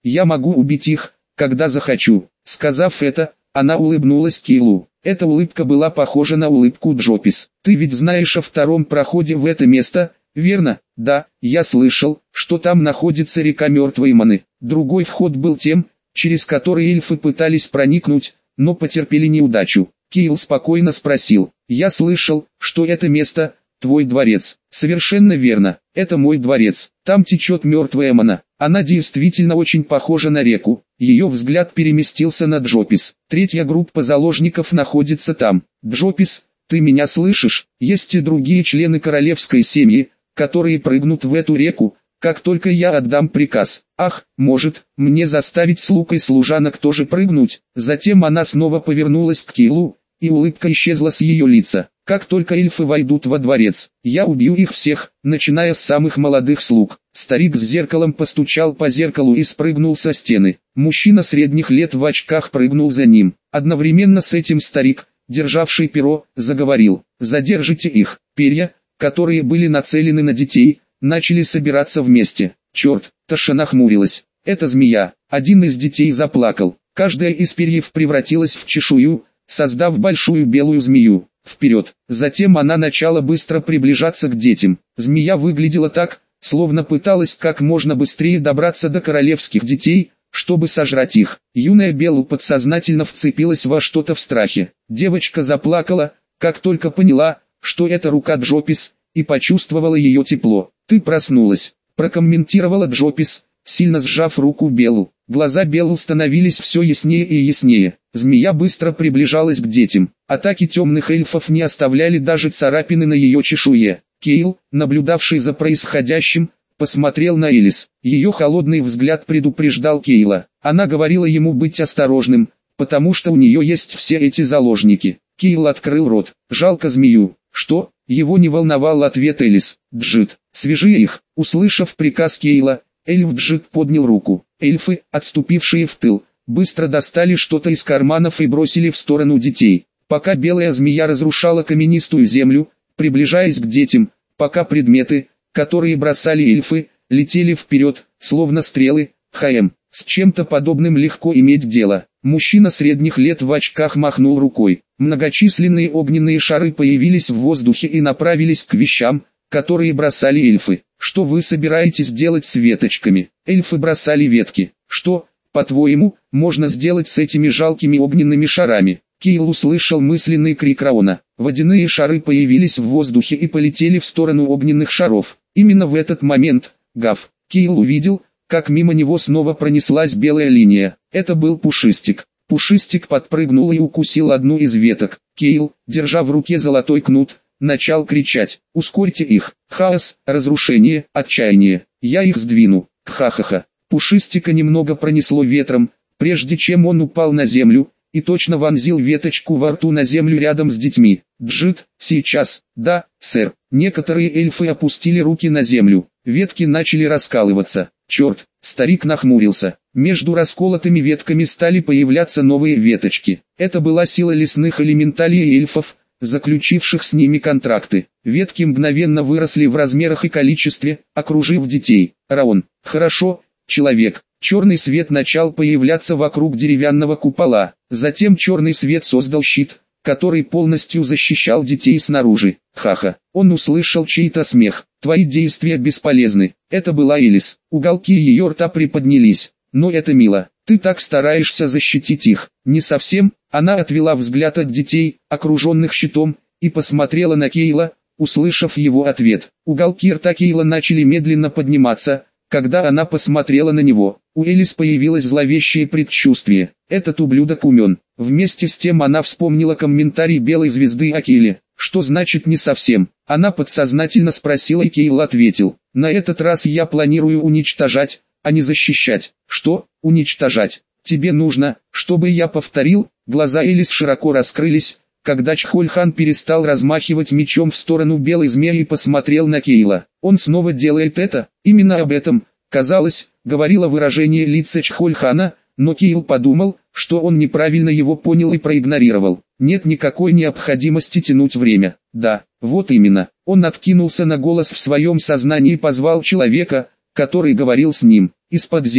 я могу убить их, когда захочу. Сказав это, она улыбнулась Кейлу. Эта улыбка была похожа на улыбку Джопис. Ты ведь знаешь о втором проходе в это место, верно? Да, я слышал, что там находится река Мертвой Маны. Другой вход был тем, через который эльфы пытались проникнуть, но потерпели неудачу. Кейл спокойно спросил. Я слышал, что это место – твой дворец. Совершенно верно, это мой дворец. Там течет Мертвая Мана. Она действительно очень похожа на реку. Ее взгляд переместился на Джопис. Третья группа заложников находится там. Джопис, ты меня слышишь? Есть и другие члены королевской семьи, которые прыгнут в эту реку, как только я отдам приказ. Ах, может, мне заставить слуг и служанок тоже прыгнуть? Затем она снова повернулась к Кейлу, и улыбка исчезла с ее лица. Как только эльфы войдут во дворец, я убью их всех, начиная с самых молодых слуг. Старик с зеркалом постучал по зеркалу и спрыгнул со стены. Мужчина средних лет в очках прыгнул за ним. Одновременно с этим старик, державший перо, заговорил. Задержите их. Перья, которые были нацелены на детей, начали собираться вместе. Черт, Таша нахмурилась. Это змея. Один из детей заплакал. Каждая из перьев превратилась в чешую, создав большую белую змею. Вперед. Затем она начала быстро приближаться к детям. Змея выглядела так, словно пыталась как можно быстрее добраться до королевских детей, чтобы сожрать их. Юная Белу подсознательно вцепилась во что-то в страхе. Девочка заплакала, как только поняла, что это рука Джопис, и почувствовала ее тепло. «Ты проснулась», – прокомментировала Джопис, сильно сжав руку Белу. Глаза Белу становились все яснее и яснее. Змея быстро приближалась к детям. Атаки темных эльфов не оставляли даже царапины на ее чешуе. Кейл, наблюдавший за происходящим, посмотрел на Элис. Ее холодный взгляд предупреждал Кейла. Она говорила ему быть осторожным, потому что у нее есть все эти заложники. Кейл открыл рот. Жалко змею. Что? Его не волновал ответ Элис. Джит, свяжи их. Услышав приказ Кейла, эльф Джит поднял руку. Эльфы, отступившие в тыл, быстро достали что-то из карманов и бросили в сторону детей. Пока белая змея разрушала каменистую землю, приближаясь к детям, пока предметы, которые бросали эльфы, летели вперед, словно стрелы. ХМ, с чем-то подобным легко иметь дело. Мужчина средних лет в очках махнул рукой. Многочисленные огненные шары появились в воздухе и направились к вещам, которые бросали эльфы. Что вы собираетесь делать с веточками? Эльфы бросали ветки. Что, по-твоему, можно сделать с этими жалкими огненными шарами? Кейл услышал мысленный крик Раона. Водяные шары появились в воздухе и полетели в сторону огненных шаров. Именно в этот момент, гав, Кейл увидел, как мимо него снова пронеслась белая линия. Это был Пушистик. Пушистик подпрыгнул и укусил одну из веток. Кейл, держа в руке золотой кнут, начал кричать: «Ускорьте их! Хаос, разрушение, отчаяние! Я их сдвину! Ха-ха-ха!» Пушистика немного пронесло ветром, прежде чем он упал на землю, и точно вонзил веточку во рту на землю рядом с детьми. «Джит, сейчас!» «Да, сэр!» Некоторые эльфы опустили руки на землю. Ветки начали раскалываться. «Черт!» Старик нахмурился. Между расколотыми ветками стали появляться новые веточки. Это была сила лесных элементалей и эльфов, заключивших с ними контракты. Ветки мгновенно выросли в размерах и количестве, окружив детей. Раон. Хорошо, человек. Черный свет начал появляться вокруг деревянного купола. Затем черный свет создал щит, который полностью защищал детей снаружи. Ха-ха. Он услышал чей-то смех. Твои действия бесполезны. Это была Элис. Уголки ее рта приподнялись. Но это мило. Ты так стараешься защитить их. Не совсем. Она отвела взгляд от детей, окруженных щитом, и посмотрела на Кейла, услышав его ответ. Уголки рта Кейла начали медленно подниматься, когда она посмотрела на него. У Элис появилось зловещее предчувствие. Этот ублюдок умен. Вместе с тем она вспомнила комментарий белой звезды о Кейле. Что значит не совсем? Она подсознательно спросила, и Кейл ответил: на этот раз я планирую уничтожать, а не защищать. Что? Уничтожать? Тебе нужно, чтобы я повторил? Глаза Элис широко раскрылись, когда Чхольхан перестал размахивать мечом в сторону белой змеи и посмотрел на Кейла. Он снова делает это? Именно об этом, казалось, говорило выражение лица Чхольхана, но Кейл подумал, что он неправильно его понял и проигнорировал. Нет никакой необходимости тянуть время. Да, вот именно. Он откинулся на голос в своем сознании и позвал человека, который говорил с ним, из-под земли.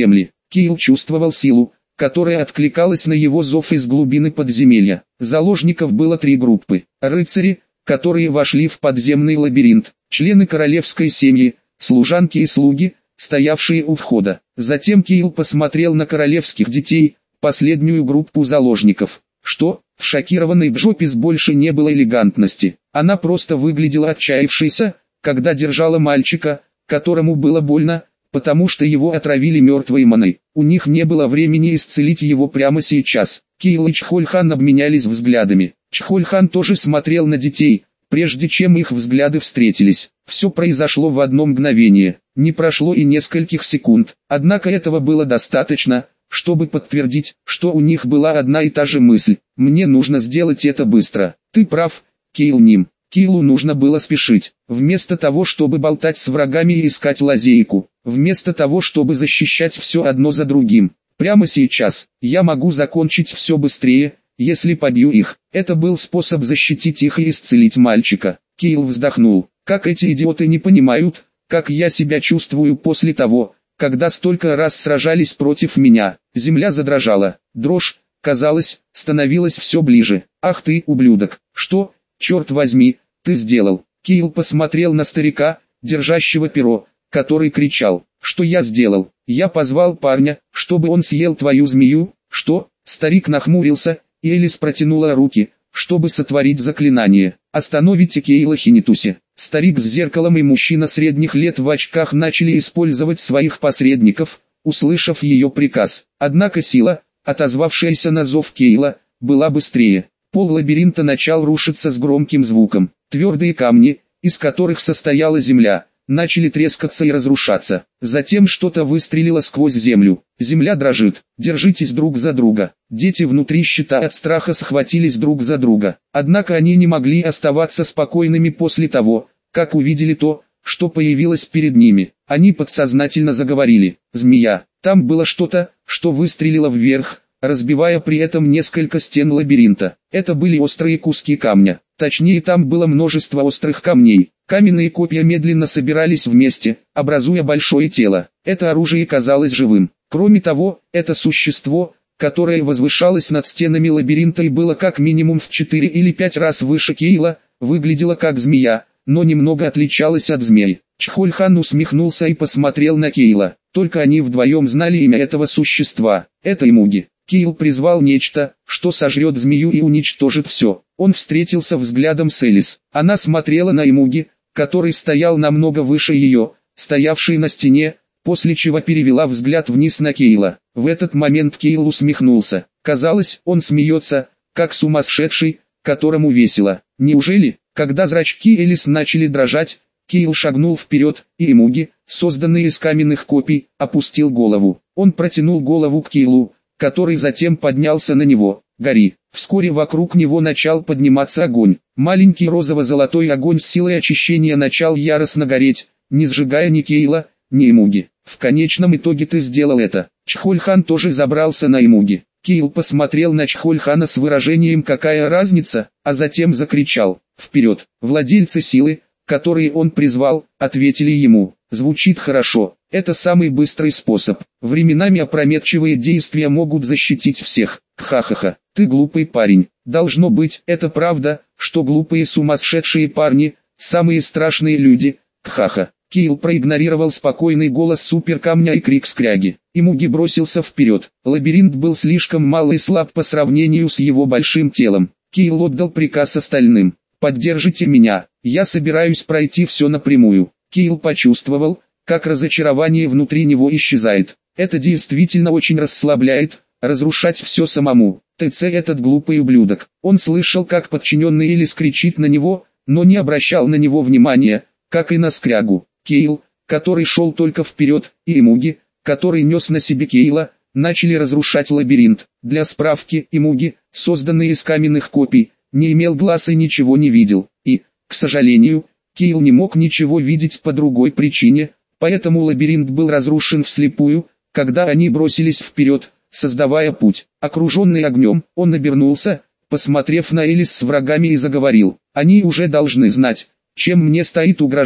Кейл чувствовал силу, которая откликалась на его зов из глубины подземелья. Заложников было три группы. Рыцари, которые вошли в подземный лабиринт, члены королевской семьи, служанки и слуги, стоявшие у входа. Затем Кейл посмотрел на королевских детей, последнюю группу заложников. Что? В шокированной Джопис больше не было элегантности. Она просто выглядела отчаявшейся, когда держала мальчика, которому было больно, потому что его отравили мертвой маной. У них не было времени исцелить его прямо сейчас. Кейл и Чхольхан обменялись взглядами. Чхольхан тоже смотрел на детей, прежде чем их взгляды встретились. Все произошло в одно мгновение. Не прошло и нескольких секунд. Однако этого было достаточно, чтобы подтвердить, что у них была одна и та же мысль. «Мне нужно сделать это быстро». «Ты прав, Кейл Ним». Кейлу нужно было спешить. Вместо того, чтобы болтать с врагами и искать лазейку. Вместо того, чтобы защищать все одно за другим. Прямо сейчас, я могу закончить все быстрее, если побью их. Это был способ защитить их и исцелить мальчика. Кейл вздохнул. Как эти идиоты не понимают, как я себя чувствую после того, когда столько раз сражались против меня. Земля задрожала. Дрожь, казалось, становилась все ближе. Ах ты, ублюдок, что, черт возьми, ты сделал? Кейл посмотрел на старика, держащего перо, который кричал. Что я сделал? Я позвал парня, чтобы он съел твою змею. Что? Старик нахмурился, и Элис протянула руки, чтобы сотворить заклинание. Остановите Кейла Хинитуси. Старик с зеркалом и мужчина средних лет в очках начали использовать своих посредников, услышав ее приказ. Однако сила, отозвавшаяся на зов Кейла, была быстрее. Пол лабиринта начал рушиться с громким звуком. Твердые камни, из которых состояла земля, начали трескаться и разрушаться. Затем что-то выстрелило сквозь землю. Земля дрожит. Держитесь друг за друга. Дети внутри щита от страха схватились друг за друга. Однако они не могли оставаться спокойными после того, как увидели то, что появилось перед ними. Они подсознательно заговорили. Змея. Там было что-то, что выстрелило вверх, разбивая при этом несколько стен лабиринта. Это были острые куски камня. Точнее, там было множество острых камней. Каменные копья медленно собирались вместе, образуя большое тело. Это оружие казалось живым. Кроме того, это существо, которое возвышалось над стенами лабиринта и было как минимум в четыре или пять раз выше Кейла, выглядело как змея, но немного отличалось от змей. Чхольхан усмехнулся и посмотрел на Кейла. Только они вдвоем знали имя этого существа. Это Имуги. Кейл призвал нечто, что сожрет змею и уничтожит все. Он встретился взглядом с Элис. Она смотрела на Имуги, который стоял намного выше ее, стоявший на стене, после чего перевела взгляд вниз на Кейла. В этот момент Кейл усмехнулся. Казалось, он смеется, как сумасшедший, которому весело. Неужели, когда зрачки Элис начали дрожать, Кейл шагнул вперед, и Имуги, созданный из каменных копий, опустил голову. Он протянул голову к Кейлу, который затем поднялся на него. «Гори!» Вскоре вокруг него начал подниматься огонь. Маленький розово-золотой огонь с силой очищения начал яростно гореть, не сжигая ни Кейла, ни Имуги. «В конечном итоге ты сделал это». Чхольхан тоже забрался на Имуги. Кейл посмотрел на Чхольхана с выражением «какая разница?», а затем закричал «Вперед!». Владельцы силы, которые он призвал, ответили ему. Звучит хорошо. Это самый быстрый способ. Временами опрометчивые действия могут защитить всех. Ха-ха-ха. Ты глупый парень. Должно быть, это правда, что глупые сумасшедшие парни – самые страшные люди. Ха-ха. Кейл проигнорировал спокойный голос суперкамня и крик скряги. Имуги бросился вперед. Лабиринт был слишком мал и слаб по сравнению с его большим телом. Кейл отдал приказ остальным. «Поддержите меня. Я собираюсь пройти все напрямую». Кейл почувствовал, как разочарование внутри него исчезает. Это действительно очень расслабляет, разрушать все самому. ТЦ этот глупый ублюдок. Он слышал, как подчиненный Элис кричит на него, но не обращал на него внимания, как и на скрягу. Кейл, который шел только вперед, и Имуги, который нес на себе Кейла, начали разрушать лабиринт. Для справки, Имуги, созданный из каменных копий, не имел глаз и ничего не видел. И, к сожалению, Кейл не мог ничего видеть по другой причине, поэтому лабиринт был разрушен вслепую, когда они бросились вперед, создавая путь. Окруженный огнем, он обернулся, посмотрев на Элис с врагами и заговорил. «Они уже должны знать, чем мне стоит угрожать,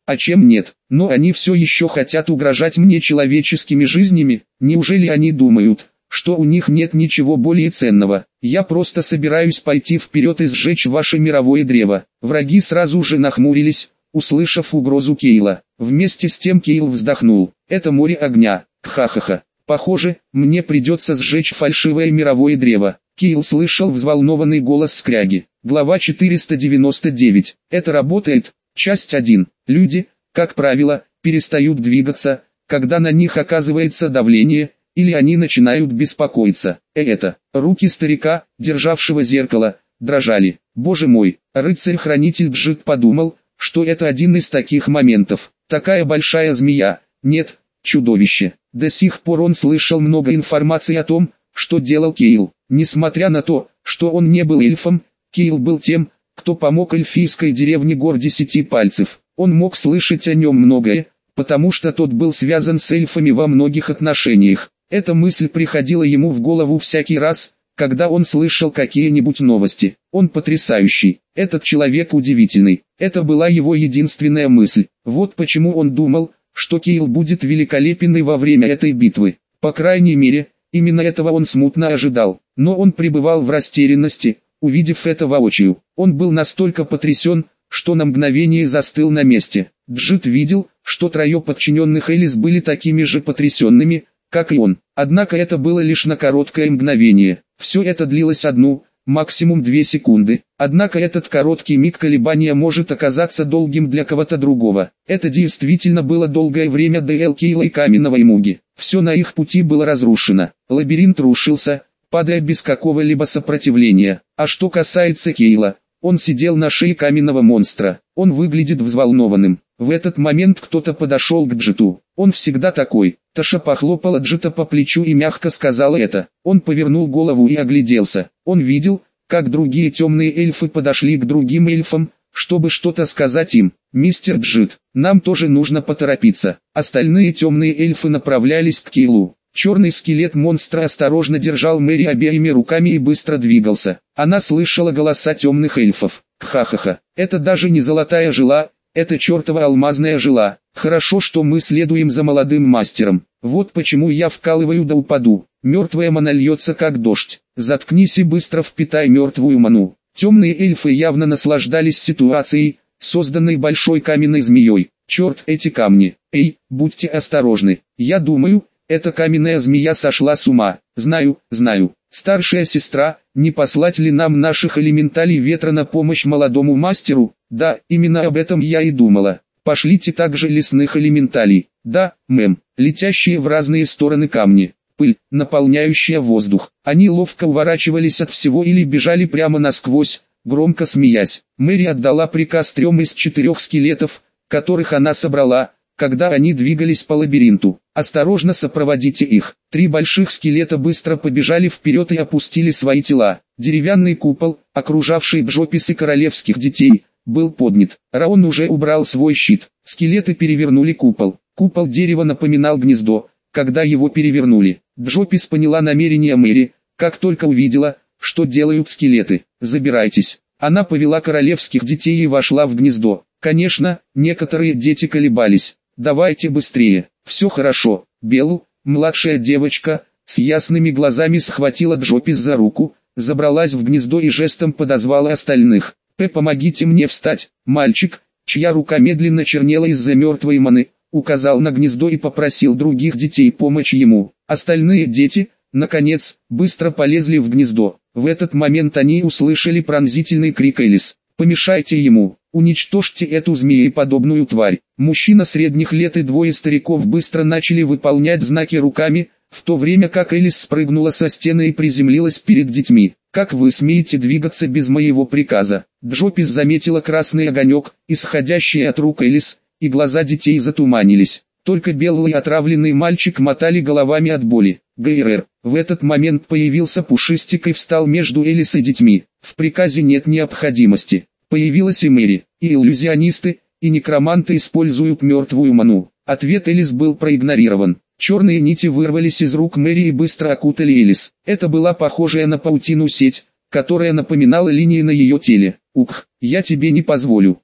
А чем нет? Но они все еще хотят угрожать мне человеческими жизнями. Неужели они думают, что у них нет ничего более ценного? Я просто собираюсь пойти вперед и сжечь ваше мировое древо. Враги сразу же нахмурились, услышав угрозу Кейла. Вместе с тем Кейл вздохнул. Это море огня. Ха-ха-ха. Похоже, мне придется сжечь фальшивое мировое древо. Кейл слышал взволнованный голос Скряги. Глава четыреста девяносто девять. Это работает. Часть один. Люди, как правило, перестают двигаться, когда на них оказывается давление, или они начинают беспокоиться. Э это, руки старика, державшего зеркало, дрожали. Боже мой, рыцарь-хранитель Джит подумал, что это один из таких моментов. Такая большая змея, нет, чудовище. До сих пор он слышал много информации о том, что делал Кейл. Несмотря на то, что он не был эльфом, Кейл был тем, кто помог эльфийской деревне Гор Десяти Пальцев. Он мог слышать о нем многое, потому что тот был связан с эльфами во многих отношениях. Эта мысль приходила ему в голову всякий раз, когда он слышал какие-нибудь новости. Он потрясающий, этот человек удивительный. Это была его единственная мысль. Вот почему он думал, что Кейл будет великолепен и во время этой битвы. По крайней мере, именно этого он смутно ожидал. Но он пребывал в растерянности, увидев это воочию. Он был настолько потрясен, что на мгновение застыл на месте. Джит видел, что трое подчиненных Элис были такими же потрясенными, как и он. Однако это было лишь на короткое мгновение. Все это длилось одну, максимум две секунды. Однако этот короткий миг колебания может оказаться долгим для кого-то другого. Это действительно было долгое время до Элкейла и Каменного Имуги. Все на их пути было разрушено. Лабиринт рушился, падая без какого-либо сопротивления. А что касается Кейла, он сидел на шее каменного монстра. Он выглядит взволнованным. В этот момент кто-то подошел к Джиту. Он всегда такой. Таша похлопала Джита по плечу и мягко сказала это. Он повернул голову и огляделся. Он видел, как другие темные эльфы подошли к другим эльфам, чтобы что-то сказать им. «Мистер Джит, нам тоже нужно поторопиться». Остальные темные эльфы направлялись к Кейлу. Черный скелет монстра осторожно держал Мэри обеими руками и быстро двигался. Она слышала голоса темных эльфов. Ха-ха-ха, это даже не золотая жила, это чертова алмазная жила. Хорошо, что мы следуем за молодым мастером. Вот почему я вкалываю да упаду. Мертвая мана льется как дождь. Заткнись и быстро впитай мертвую ману. Темные эльфы явно наслаждались ситуацией, созданной большой каменной змеей. Черт, эти камни. Эй, будьте осторожны. Я думаю, эта каменная змея сошла с ума. Знаю, знаю. Старшая сестра, не послать ли нам наших элементалей ветра на помощь молодому мастеру? Да, именно об этом я и думала. Пошлите также лесных элементалей. Да, мэм. Летящие в разные стороны камни. Пыль, наполняющая воздух. Они ловко уворачивались от всего или бежали прямо насквозь, громко смеясь. Мэри отдала приказ трем из четырех скелетов, которых она собрала, когда они двигались по лабиринту. «Осторожно сопроводите их». Три больших скелета быстро побежали вперед и опустили свои тела. Деревянный купол, окружавший Джопис и королевских детей, был поднят. Раон уже убрал свой щит. Скелеты перевернули купол. Купол дерева напоминал гнездо, когда его перевернули. Джопис поняла намерение Мэри, как только увидела, что делают скелеты. «Забирайтесь». Она повела королевских детей и вошла в гнездо. Конечно, некоторые дети колебались. «Давайте быстрее». «Все хорошо». Белу, младшая девочка, с ясными глазами схватила Джопис за руку, забралась в гнездо и жестом подозвала остальных. «П, помогите мне встать». Мальчик, чья рука медленно чернела из-за мертвой маны, указал на гнездо и попросил других детей помочь ему. Остальные дети, наконец, быстро полезли в гнездо. В этот момент они услышали пронзительный крик Элис. «Помешайте ему! Уничтожьте эту змееподобную тварь!» Мужчина средних лет и двое стариков быстро начали выполнять знаки руками, в то время как Элис спрыгнула со стены и приземлилась перед детьми. «Как вы смеете двигаться без моего приказа?» Джопис заметила красный огонек, исходящий от рук Элис, и глаза детей затуманились. Только белый отравленный мальчик мотали головами от боли. ГРР. В этот момент появился Пушистик и встал между Элис и детьми. В приказе нет необходимости. Появилась и Мэри. И иллюзионисты, и некроманты используют мертвую ману. Ответ Элис был проигнорирован. Черные нити вырвались из рук Мэри и быстро окутали Элис. Это была похожая на паутину сеть, которая напоминала линии на ее теле. «Ух, я тебе не позволю».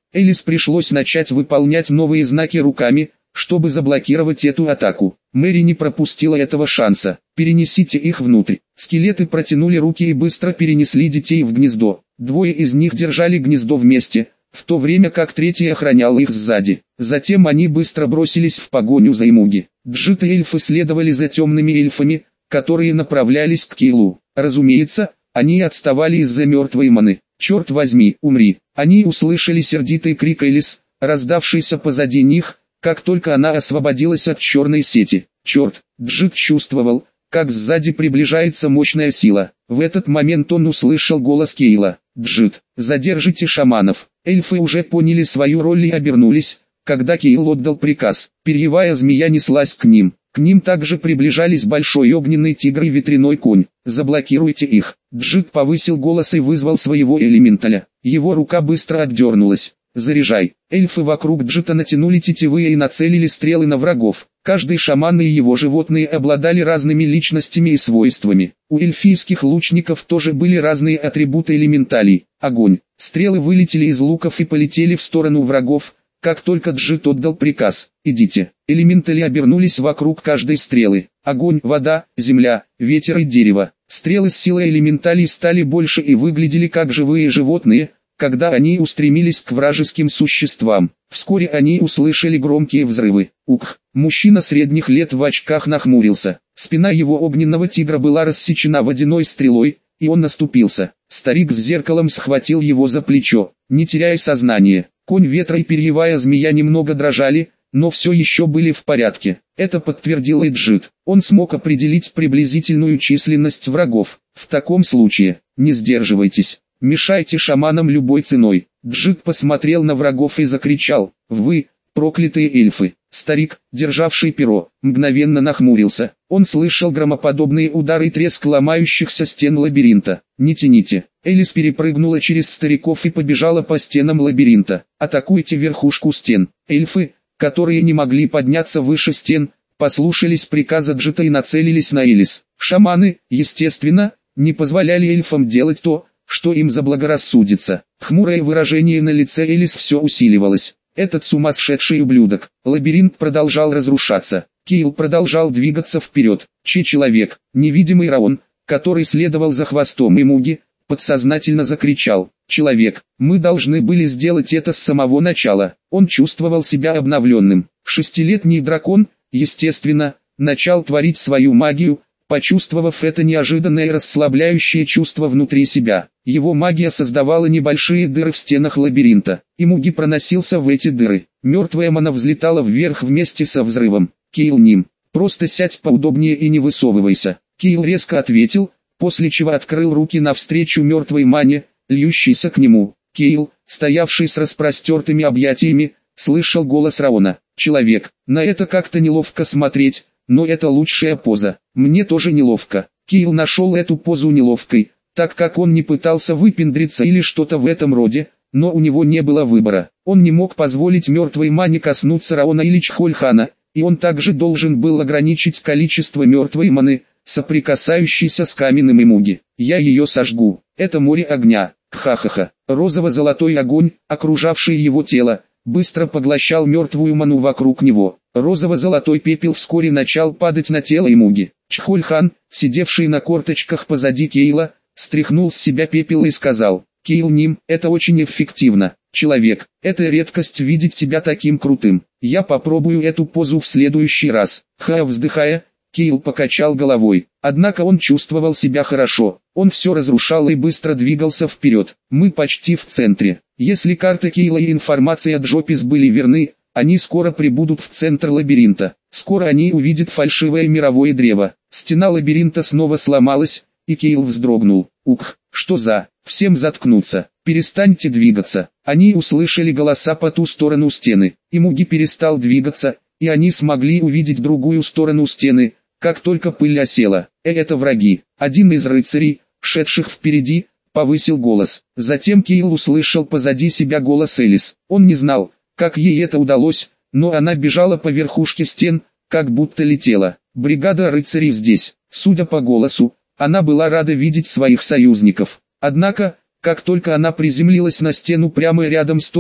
Элис пришлось начать выполнять новые знаки руками, чтобы заблокировать эту атаку. Мэри не пропустила этого шанса. «Перенесите их внутрь». Скелеты протянули руки и быстро перенесли детей в гнездо. Двое из них держали гнездо вместе, в то время как третий охранял их сзади. Затем они быстро бросились в погоню за Имуги. Джит и эльфы следовали за темными эльфами, которые направлялись к Кейлу. Разумеется, они отставали из-за мертвой маны. «Черт возьми, умри!» Они услышали сердитый крик Элис, раздавшийся позади них, как только она освободилась от черной сети. Черт, Джит чувствовал, как сзади приближается мощная сила. В этот момент он услышал голос Кейла. «Джит, задержите шаманов». Эльфы уже поняли свою роль и обернулись, когда Кейл отдал приказ. Перьевая змея неслась к ним. К ним также приближались большой огненный тигр и ветряной конь. «Заблокируйте их». Джит повысил голос и вызвал своего элементаля. Его рука быстро отдернулась. «Заряжай». Эльфы вокруг Джита натянули тетивы и нацелили стрелы на врагов. Каждый шаман и его животные обладали разными личностями и свойствами. У эльфийских лучников тоже были разные атрибуты элементалей. Огонь. Стрелы вылетели из луков и полетели в сторону врагов, как только Джит отдал приказ. «Идите». Элементали обернулись вокруг каждой стрелы. Огонь, вода, земля, ветер и дерево. Стрелы с силой элементалей стали больше и выглядели как живые животные, когда они устремились к вражеским существам. Вскоре они услышали громкие взрывы. Ух! Мужчина средних лет в очках нахмурился. Спина его огненного тигра была рассечена водяной стрелой, и он наступился. Старик с зеркалом схватил его за плечо, не теряя сознания. Конь ветра и перьевая змея немного дрожали, но все еще были в порядке. Это подтвердил и Джит. Он смог определить приблизительную численность врагов. В таком случае, не сдерживайтесь. Мешайте шаманам любой ценой. Джит посмотрел на врагов и закричал: «Вы, проклятые эльфы!» Старик, державший перо, мгновенно нахмурился. Он слышал громоподобные удары и треск ломающихся стен лабиринта. «Не тяните!» Элис перепрыгнула через стариков и побежала по стенам лабиринта. «Атакуйте верхушку стен!» Эльфы, которые не могли подняться выше стен, послушались приказа Джита и нацелились на Элис. Шаманы, естественно, не позволяли эльфам делать то, что им заблагорассудится. Хмурое выражение на лице Элис все усиливалось. Этот сумасшедший ублюдок. Лабиринт продолжал разрушаться. Кейл продолжал двигаться вперед. Че-человек, невидимый Раон, который следовал за хвостом Имуги, подсознательно закричал: «Человек, мы должны были сделать это с самого начала». Он чувствовал себя обновленным. Шестилетний дракон, естественно, начал творить свою магию, почувствовав это неожиданное расслабляющее чувство внутри себя. Его магия создавала небольшие дыры в стенах лабиринта. Имуги проносился в эти дыры. Мертвая мана взлетала вверх вместе со взрывом. «Кейл, Ним, просто сядь поудобнее и не высовывайся». Кейл резко ответил, после чего открыл руки навстречу мертвой мане, льющейся к нему. Кейл, стоявший с распростертыми объятиями, слышал голос Раона. «Человек, на это как-то неловко смотреть, но это лучшая поза. Мне тоже неловко». Кейл нашел эту позу неловкой, так как он не пытался выпендриться или что-то в этом роде, но у него не было выбора. Он не мог позволить мертвой мане коснуться Раона или Чхольхана, и он также должен был ограничить количество мертвой маны, соприкасающейся с каменным Имуги. «Я ее сожгу». Это море огня. Ха-ха-ха. Розово-золотой огонь, окружавший его тело, быстро поглощал мертвую ману вокруг него. Розово-золотой пепел вскоре начал падать на тело Имуги. Чхольхан, сидевший на корточках позади Кейла, стряхнул с себя пепел и сказал: «Кейл, Ним, это очень эффективно. Человек, это редкость видеть тебя таким крутым. Я попробую эту позу в следующий раз». Ха, вздыхая, Кейл покачал головой. Однако он чувствовал себя хорошо. Он все разрушал и быстро двигался вперед. Мы почти в центре. Если карта Кейла и информация Джопис были верны, они скоро прибудут в центр лабиринта. Скоро они увидят фальшивое мировое древо. Стена лабиринта снова сломалась, и Кейл вздрогнул. Ух, что за... Всем заткнуться, перестаньте двигаться. Они услышали голоса по ту сторону стены. Имуги перестал двигаться, и они смогли увидеть другую сторону стены, как только пыль осела. Э, это враги. Один из рыцарей, шедших впереди, повысил голос. Затем Кейл услышал позади себя голос Элис. Он не знал, как ей это удалось, но она бежала по верхушке стен, как будто летела. Бригада рыцарей здесь. Судя по голосу, она была рада видеть своих союзников. Однако, как только она приземлилась на стену прямо рядом с той,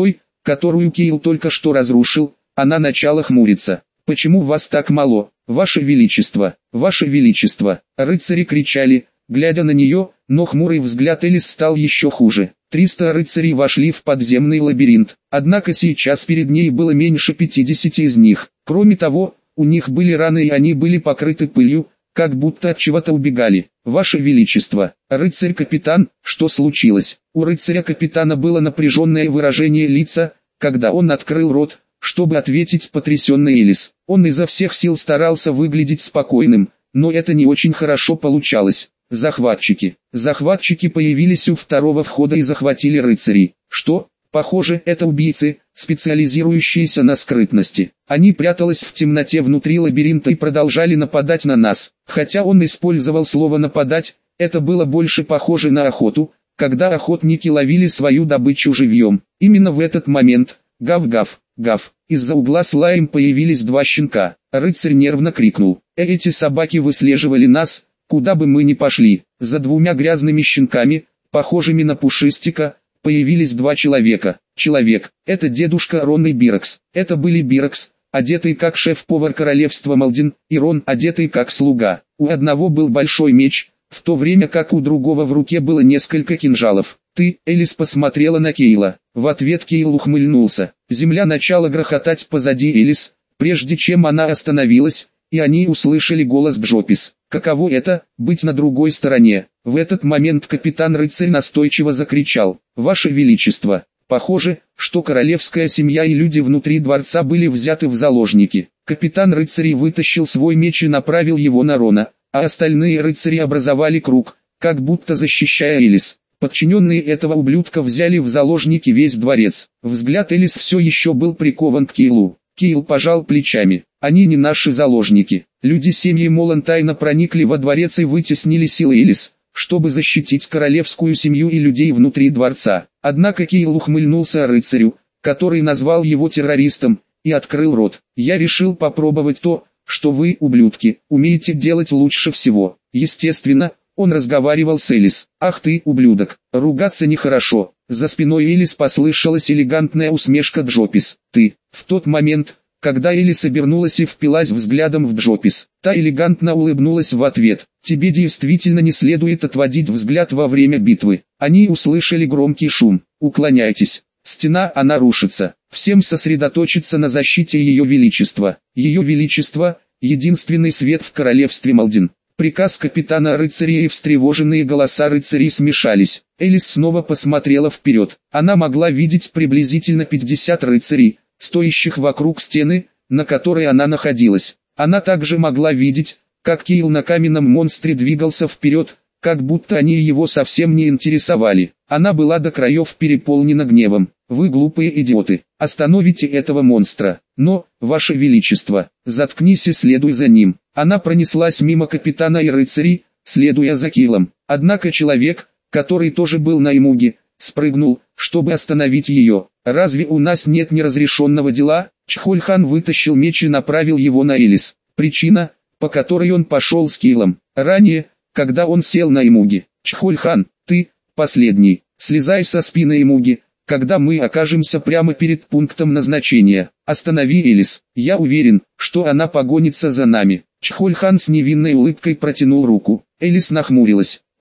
которую Кейл только что разрушил, она начала хмуриться. «Почему вас так мало, Ваше Величество, Ваше Величество?» Рыцари кричали, глядя на нее, но хмурый взгляд Элис стал еще хуже. Триста рыцарей вошли в подземный лабиринт, однако сейчас перед ней было меньше пятидесяти из них. Кроме того, у них были раны и они были покрыты пылью, как будто от чего-то убегали. «Ваше Величество, рыцарь-капитан, что случилось?» У рыцаря-капитана было напряженное выражение лица, когда он открыл рот, чтобы ответить потрясенной Элис. Он изо всех сил старался выглядеть спокойным, но это не очень хорошо получалось. Захватчики. Захватчики появились у второго входа и захватили рыцарей. Что? Похоже, это убийцы, специализирующиеся на скрытности. Они прятались в темноте внутри лабиринта и продолжали нападать на нас. Хотя он использовал слово «нападать», это было больше похоже на охоту, когда охотники ловили свою добычу живьем. Именно в этот момент, гав-гав, гав, из-за угла с лаем появились два щенка. Рыцарь нервно крикнул: «Эти собаки выслеживали нас, куда бы мы ни пошли». За двумя грязными щенками, похожими на Пушистика, появились два человека. Человек, это дедушка Рон и Бирокс. Это были Бирокс, одетый как шеф-повар королевства Малдин, и Рон, одетый как слуга. У одного был большой меч, в то время как у другого в руке было несколько кинжалов. «Ты», Элис посмотрела на Кейла. В ответ Кейл ухмыльнулся. Земля начала грохотать позади Элис, прежде чем она остановилась, и они услышали голос Джопис. Каково это, быть на другой стороне? В этот момент капитан-рыцарь настойчиво закричал: «Ваше Величество, похоже, что королевская семья и люди внутри дворца были взяты в заложники». Капитан рыцарей вытащил свой меч и направил его на Рона, а остальные рыцари образовали круг, как будто защищая Элис. Подчиненные этого ублюдка взяли в заложники весь дворец. Взгляд Элис все еще был прикован к Кейлу. Кейл пожал плечами. «Они не наши заложники». Люди семьи Молан тайно проникли во дворец и вытеснили силы Элис, чтобы защитить королевскую семью и людей внутри дворца. Однако Кейл ухмыльнулся рыцарю, который назвал его террористом, и открыл рот. «Я решил попробовать то, что вы, ублюдки, умеете делать лучше всего». Естественно, он разговаривал с Элис. «Ах ты, ублюдок, ругаться нехорошо». За спиной Элис послышалась элегантная усмешка Джопис. «Ты». В тот момент, когда Элис обернулась и впилась взглядом в Джопис, та элегантно улыбнулась в ответ. «Тебе действительно не следует отводить взгляд во время битвы». Они услышали громкий шум. «Уклоняйтесь. Стена, она рушится. Всем сосредоточиться на защите Ее Величества. Ее Величество — единственный свет в королевстве Малдин». Приказ капитана рыцарей и встревоженные голоса рыцарей смешались. Элис снова посмотрела вперед. Она могла видеть приблизительно пятьдесят рыцарей, стоящих вокруг стены, на которой она находилась. Она также могла видеть, как Кейл на каменном монстре двигался вперед, как будто они его совсем не интересовали. Она была до краев переполнена гневом. «Вы глупые идиоты, остановите этого монстра. Но, Ваше Величество, заткнись и следуй за ним». Она пронеслась мимо капитана и рыцарей, следуя за Кейлом. Однако человек, который тоже был на Эмуге, спрыгнул, чтобы остановить ее. «Разве у нас нет неразрешенного дела?» Чхольхан вытащил меч и направил его на Элис. Причина, по которой он пошел с Кейлом. Ранее, когда он сел на Эмуге. «Чхольхан, ты, последний, слезай со спины Эмуги, когда мы окажемся прямо перед пунктом назначения. Останови Элис, я уверен, что она погонится за нами». Чхольхан с невинной улыбкой протянул руку. Элис нахмурилась.